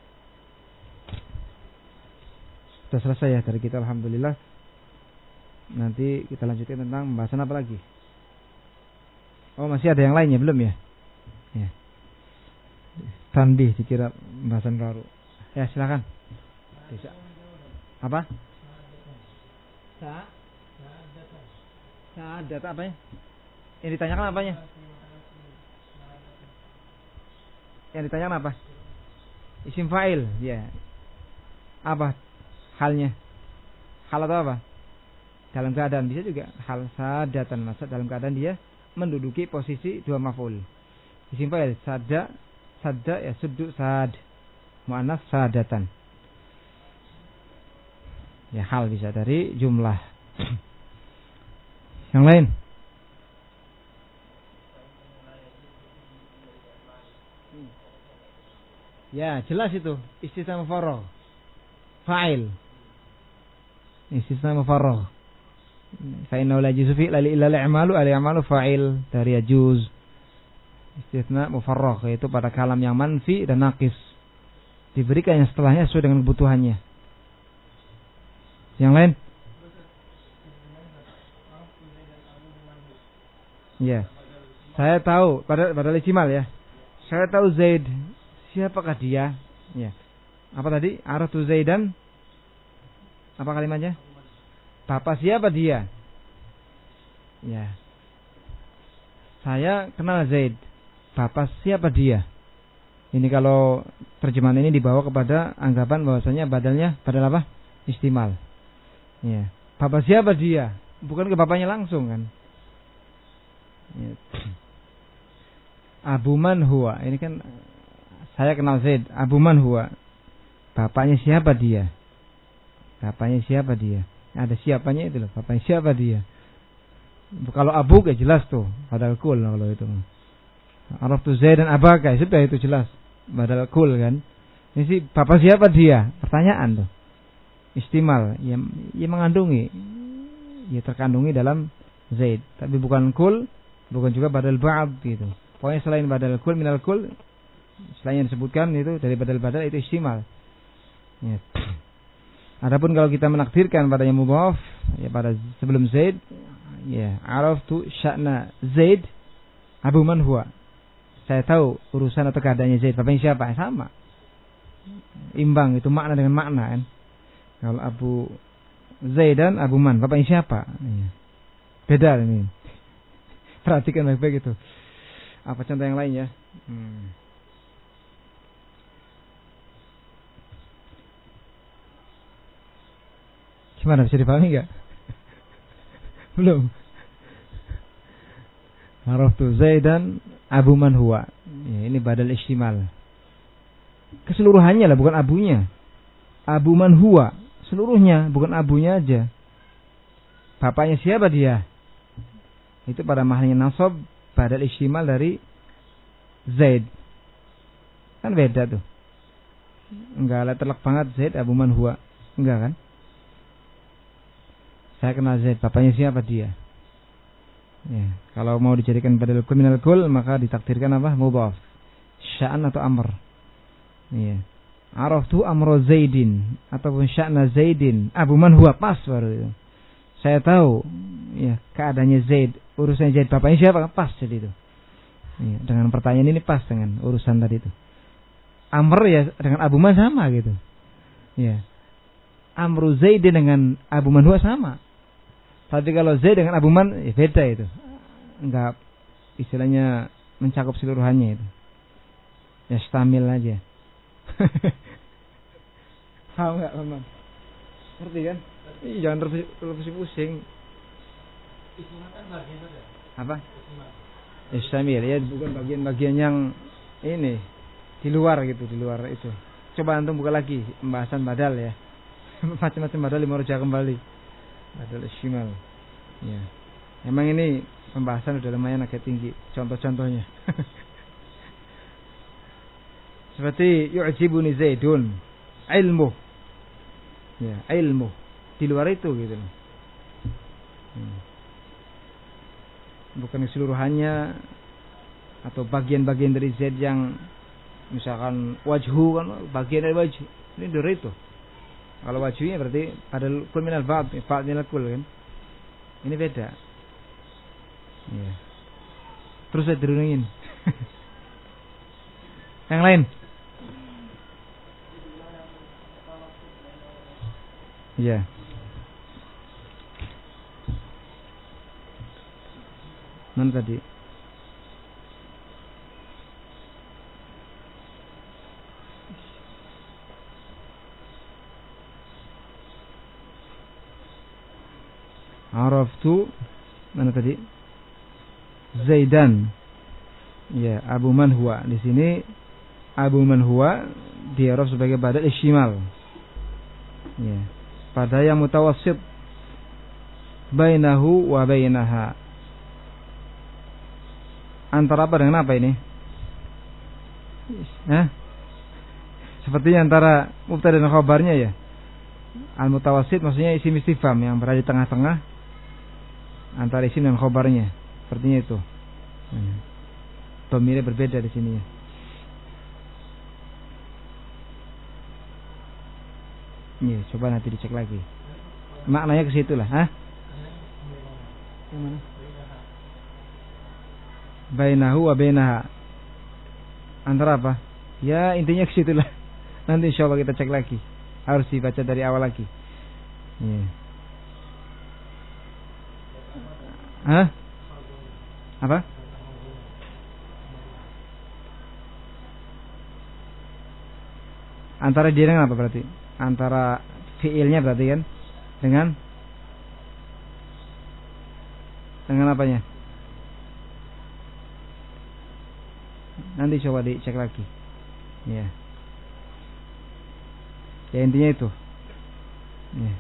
sudah selesai ya dari kita, alhamdulillah. Nanti kita lanjutkan tentang pembahasan apa lagi. Oh, masih ada yang lainnya belum ya? Ya. Tanbih dikira pembahasan baru. Ya, silakan. Bisa. Apa? Sa? Sa'adat apa ya? Yang ditanyakan apanya? Yang ditanyakan apa? Isim fa'il, ya. Apa halnya? Hal atau apa? Dalam keadaan bisa juga hal sadatan, masa dalam keadaan dia menduduki posisi dua maf'ul. Isim fa'il sada, sada ya suddu sad, muannas sadatan. Ya, hal bisa dari jumlah. Yang lain? Ya, jelas itu istisna mufarragh. Fa'il. Istisna mufarragh. Fa inna la yajuzu fi illa al-i'malu al-i'malu fa'il dari yajuz. Istisna mufarragh, yaitu pada kalam yang manfi dan naqis, diberikan yang setelahnya sesuai dengan kebutuhannya. Yang lain? Ya. Saya tahu pada pada lijimal ya. Saya tahu Zaid. Siapakah dia? Ya. Apa tadi? Aratu Zaidan. Apa kalimatnya? Bapak siapa dia? Ya. Saya kenal Zaid. Bapak siapa dia? Ini kalau terjemahan ini dibawa kepada anggapan bahwasanya badalnya badal apa? Istimal. Ya. Bapak siapa dia? Bukan ke bapaknya langsung kan? Ya. Abu man huwa. Ini kan saya kenal Zaid. Abu man huwa. Bapaknya siapa dia? Bapaknya siapa dia? Ada siapanya itu loh. Bapaknya siapa dia? Kalau abu ya jelas tuh. Badal kul kalau itu. Araftu Zaid dan abaka. Sudah itu jelas. Badal kul kan. Ini sih bapak siapa dia? Pertanyaan tuh. Istimal. Ya, ya mengandungi. Ya terkandungi dalam Zaid. Tapi bukan kul. Bukan juga badal ba'ad gitu. Pokoknya selain badal kul minal kul, selain yang disebutkan itu dari badal-badal itu istimal. Ya. Adapun kalau kita menakdirkan padanya mudhaf ya pada sebelum Zaid, ya araftu sya'na Zaid Abu man huwa. Saya tahu urusan atau keadaannya Zaid. Bapaknya siapa? Sama. Imbang itu makna dengan makna kan. Kalau Abu Zaidan Abu Man, bapaknya siapa? Ya. Beda ini. Perhatikan baik-baik itu. Apa contoh yang lain ya? Hmm. Gimana, bisa dipahami enggak? Belum. Araftu Zaidan Abu man huwa. Ya, ini badal istimal. Keseluruhannya lah, bukan abunya. Abu man huwa, seluruhnya, bukan abunya aja. Bapaknya siapa dia? Itu pada mahallnya nasab badal istimal dari Zaid. Kan beda tuh. Enggak lah telak banget Zaid Abu man huwa. Enggak kan? Saya kenal Zaid, bapaknya siapa dia? Ya, kalau mau dijadikan badal kul minal kul, maka ditakdirkan apa? Mudhaf. Sya'an atau amr. Iya. Araftu amro Zaidin ataupun sya'na Zaidin Abu man huwa, pas baru itu. Saya tahu ya keadaannya Zaid, urusan Zaid, bapaknya siapa? Pas jadi itu. Ya, dengan pertanyaan ini pas dengan urusan tadi itu. Amr ya dengan Abu man sama gitu. Ya. Amru Zaidin dengan Abu man huwa sama. Tapi kalau Zaid dengan Abu Man ya beda itu. Enggak istilahnya mencakup seluruhannya itu. Ya stamil aja. Paham enggak, teman? Ngerti kan? Ih, jangan terlalu pusing. Apa? Istamil ya, bukan bagian-bagian yang ini di luar gitu, di luar itu. Coba antum buka lagi pembahasan badal ya. Macam-macam badal lima rujak kembali. Badal isyimal. Ya. Emang ini pembahasan udah lumayan agak tinggi. Contoh-contohnya. Seperti yu'jibuni Zaidun. Ilmu. Ya, ilmu. Di luar itu gitu. Hmm. Bukan keseluruhannya atau bagian-bagian dari Zaid yang misalkan wajhu kan bagian dari wajh. Ini dari itu. Kalau wajibnya berarti pada kul minal ba'd, ba'd minal kul kan. Ini beda. Ya. Terus saya diruningin. Yang lain. Ya. Mana tadi? Araftu mana tadi? Zaidan. Ya, Abu man huwa. Di sini Abu man huwa diaraf sebagai badal isyimal. Ya. Pada yang mutawassit bainahu wa bainaha. Antara apa dengan apa ini? Hah? Sepertinya antara mubtada dan khabarnya ya. Al-mutawassit maksudnya isim istifham yang berada di tengah-tengah antara isim dan khobarnya, sepertinya itu. Hmm. Domirnya berbeda di sini ya. Iya, coba nanti dicek lagi. Maknanya ke situ lah, hah? Yang mana? Bainahu wa bainaha. Antara apa? Ya intinya ke situ lah. Nanti insyaallah kita cek lagi. Harus dibaca dari awal lagi. Iya. Hah? Apa? Antara dia dengan apa berarti? Antara fiilnya berarti kan? Dengan dengan apanya? Nanti coba dicek lagi. Ya. Ya intinya itu. Ya.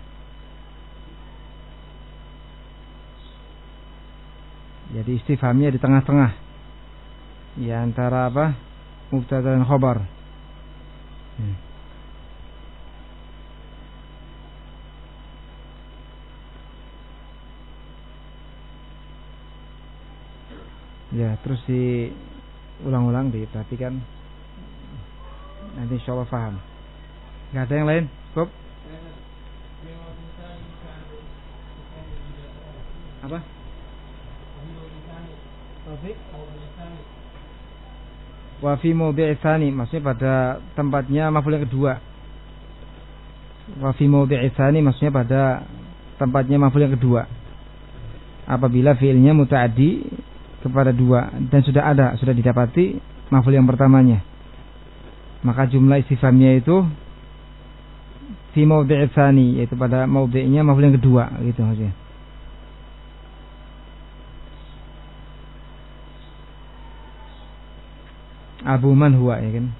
Jadi istifhamnya di tengah-tengah. Ya antara apa? Mubtada dan khabar. Hmm. Ya, terus diulang-ulang, diperhatikan. Nanti insyaallah paham. Enggak ada yang lain? Cukup? Apa? Wa fi mawdi'i tsani, maksudnya pada tempatnya maf'ul yang kedua. Wa fi mawdi'i tsani maksudnya pada tempatnya maf'ul yang kedua. Apabila fi'ilnya muta'addi kepada dua dan sudah ada, sudah didapati maf'ul yang pertamanya, maka jumlah istifhamnya itu fi mawdi'i tsani, yaitu pada mawdi'nya maf'ul yang kedua, gitu maksudnya. Abu man huwa, ya kan?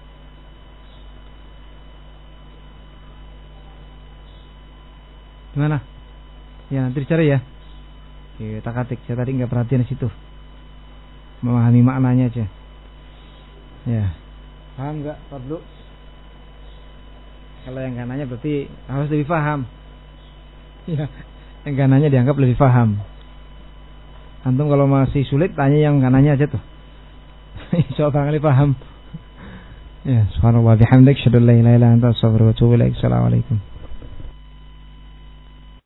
Gimana? Ya nanti dicari ya. Kita katik, saya tadi nggak perhatian di situ. Memahami maknanya aja. Ya. Paham nggak, Fadlu? Kalau yang kanannya berarti harus lebih paham. Ya. Yang kanannya dianggap lebih paham. Antum kalau masih sulit tanya yang kanannya aja tuh. Insyaallah kali paham. Ya, subhanallah bihamdik, syadallah la ilaha illa anta, astaghfiruka wa atubu ilaik. Assalamualaikum.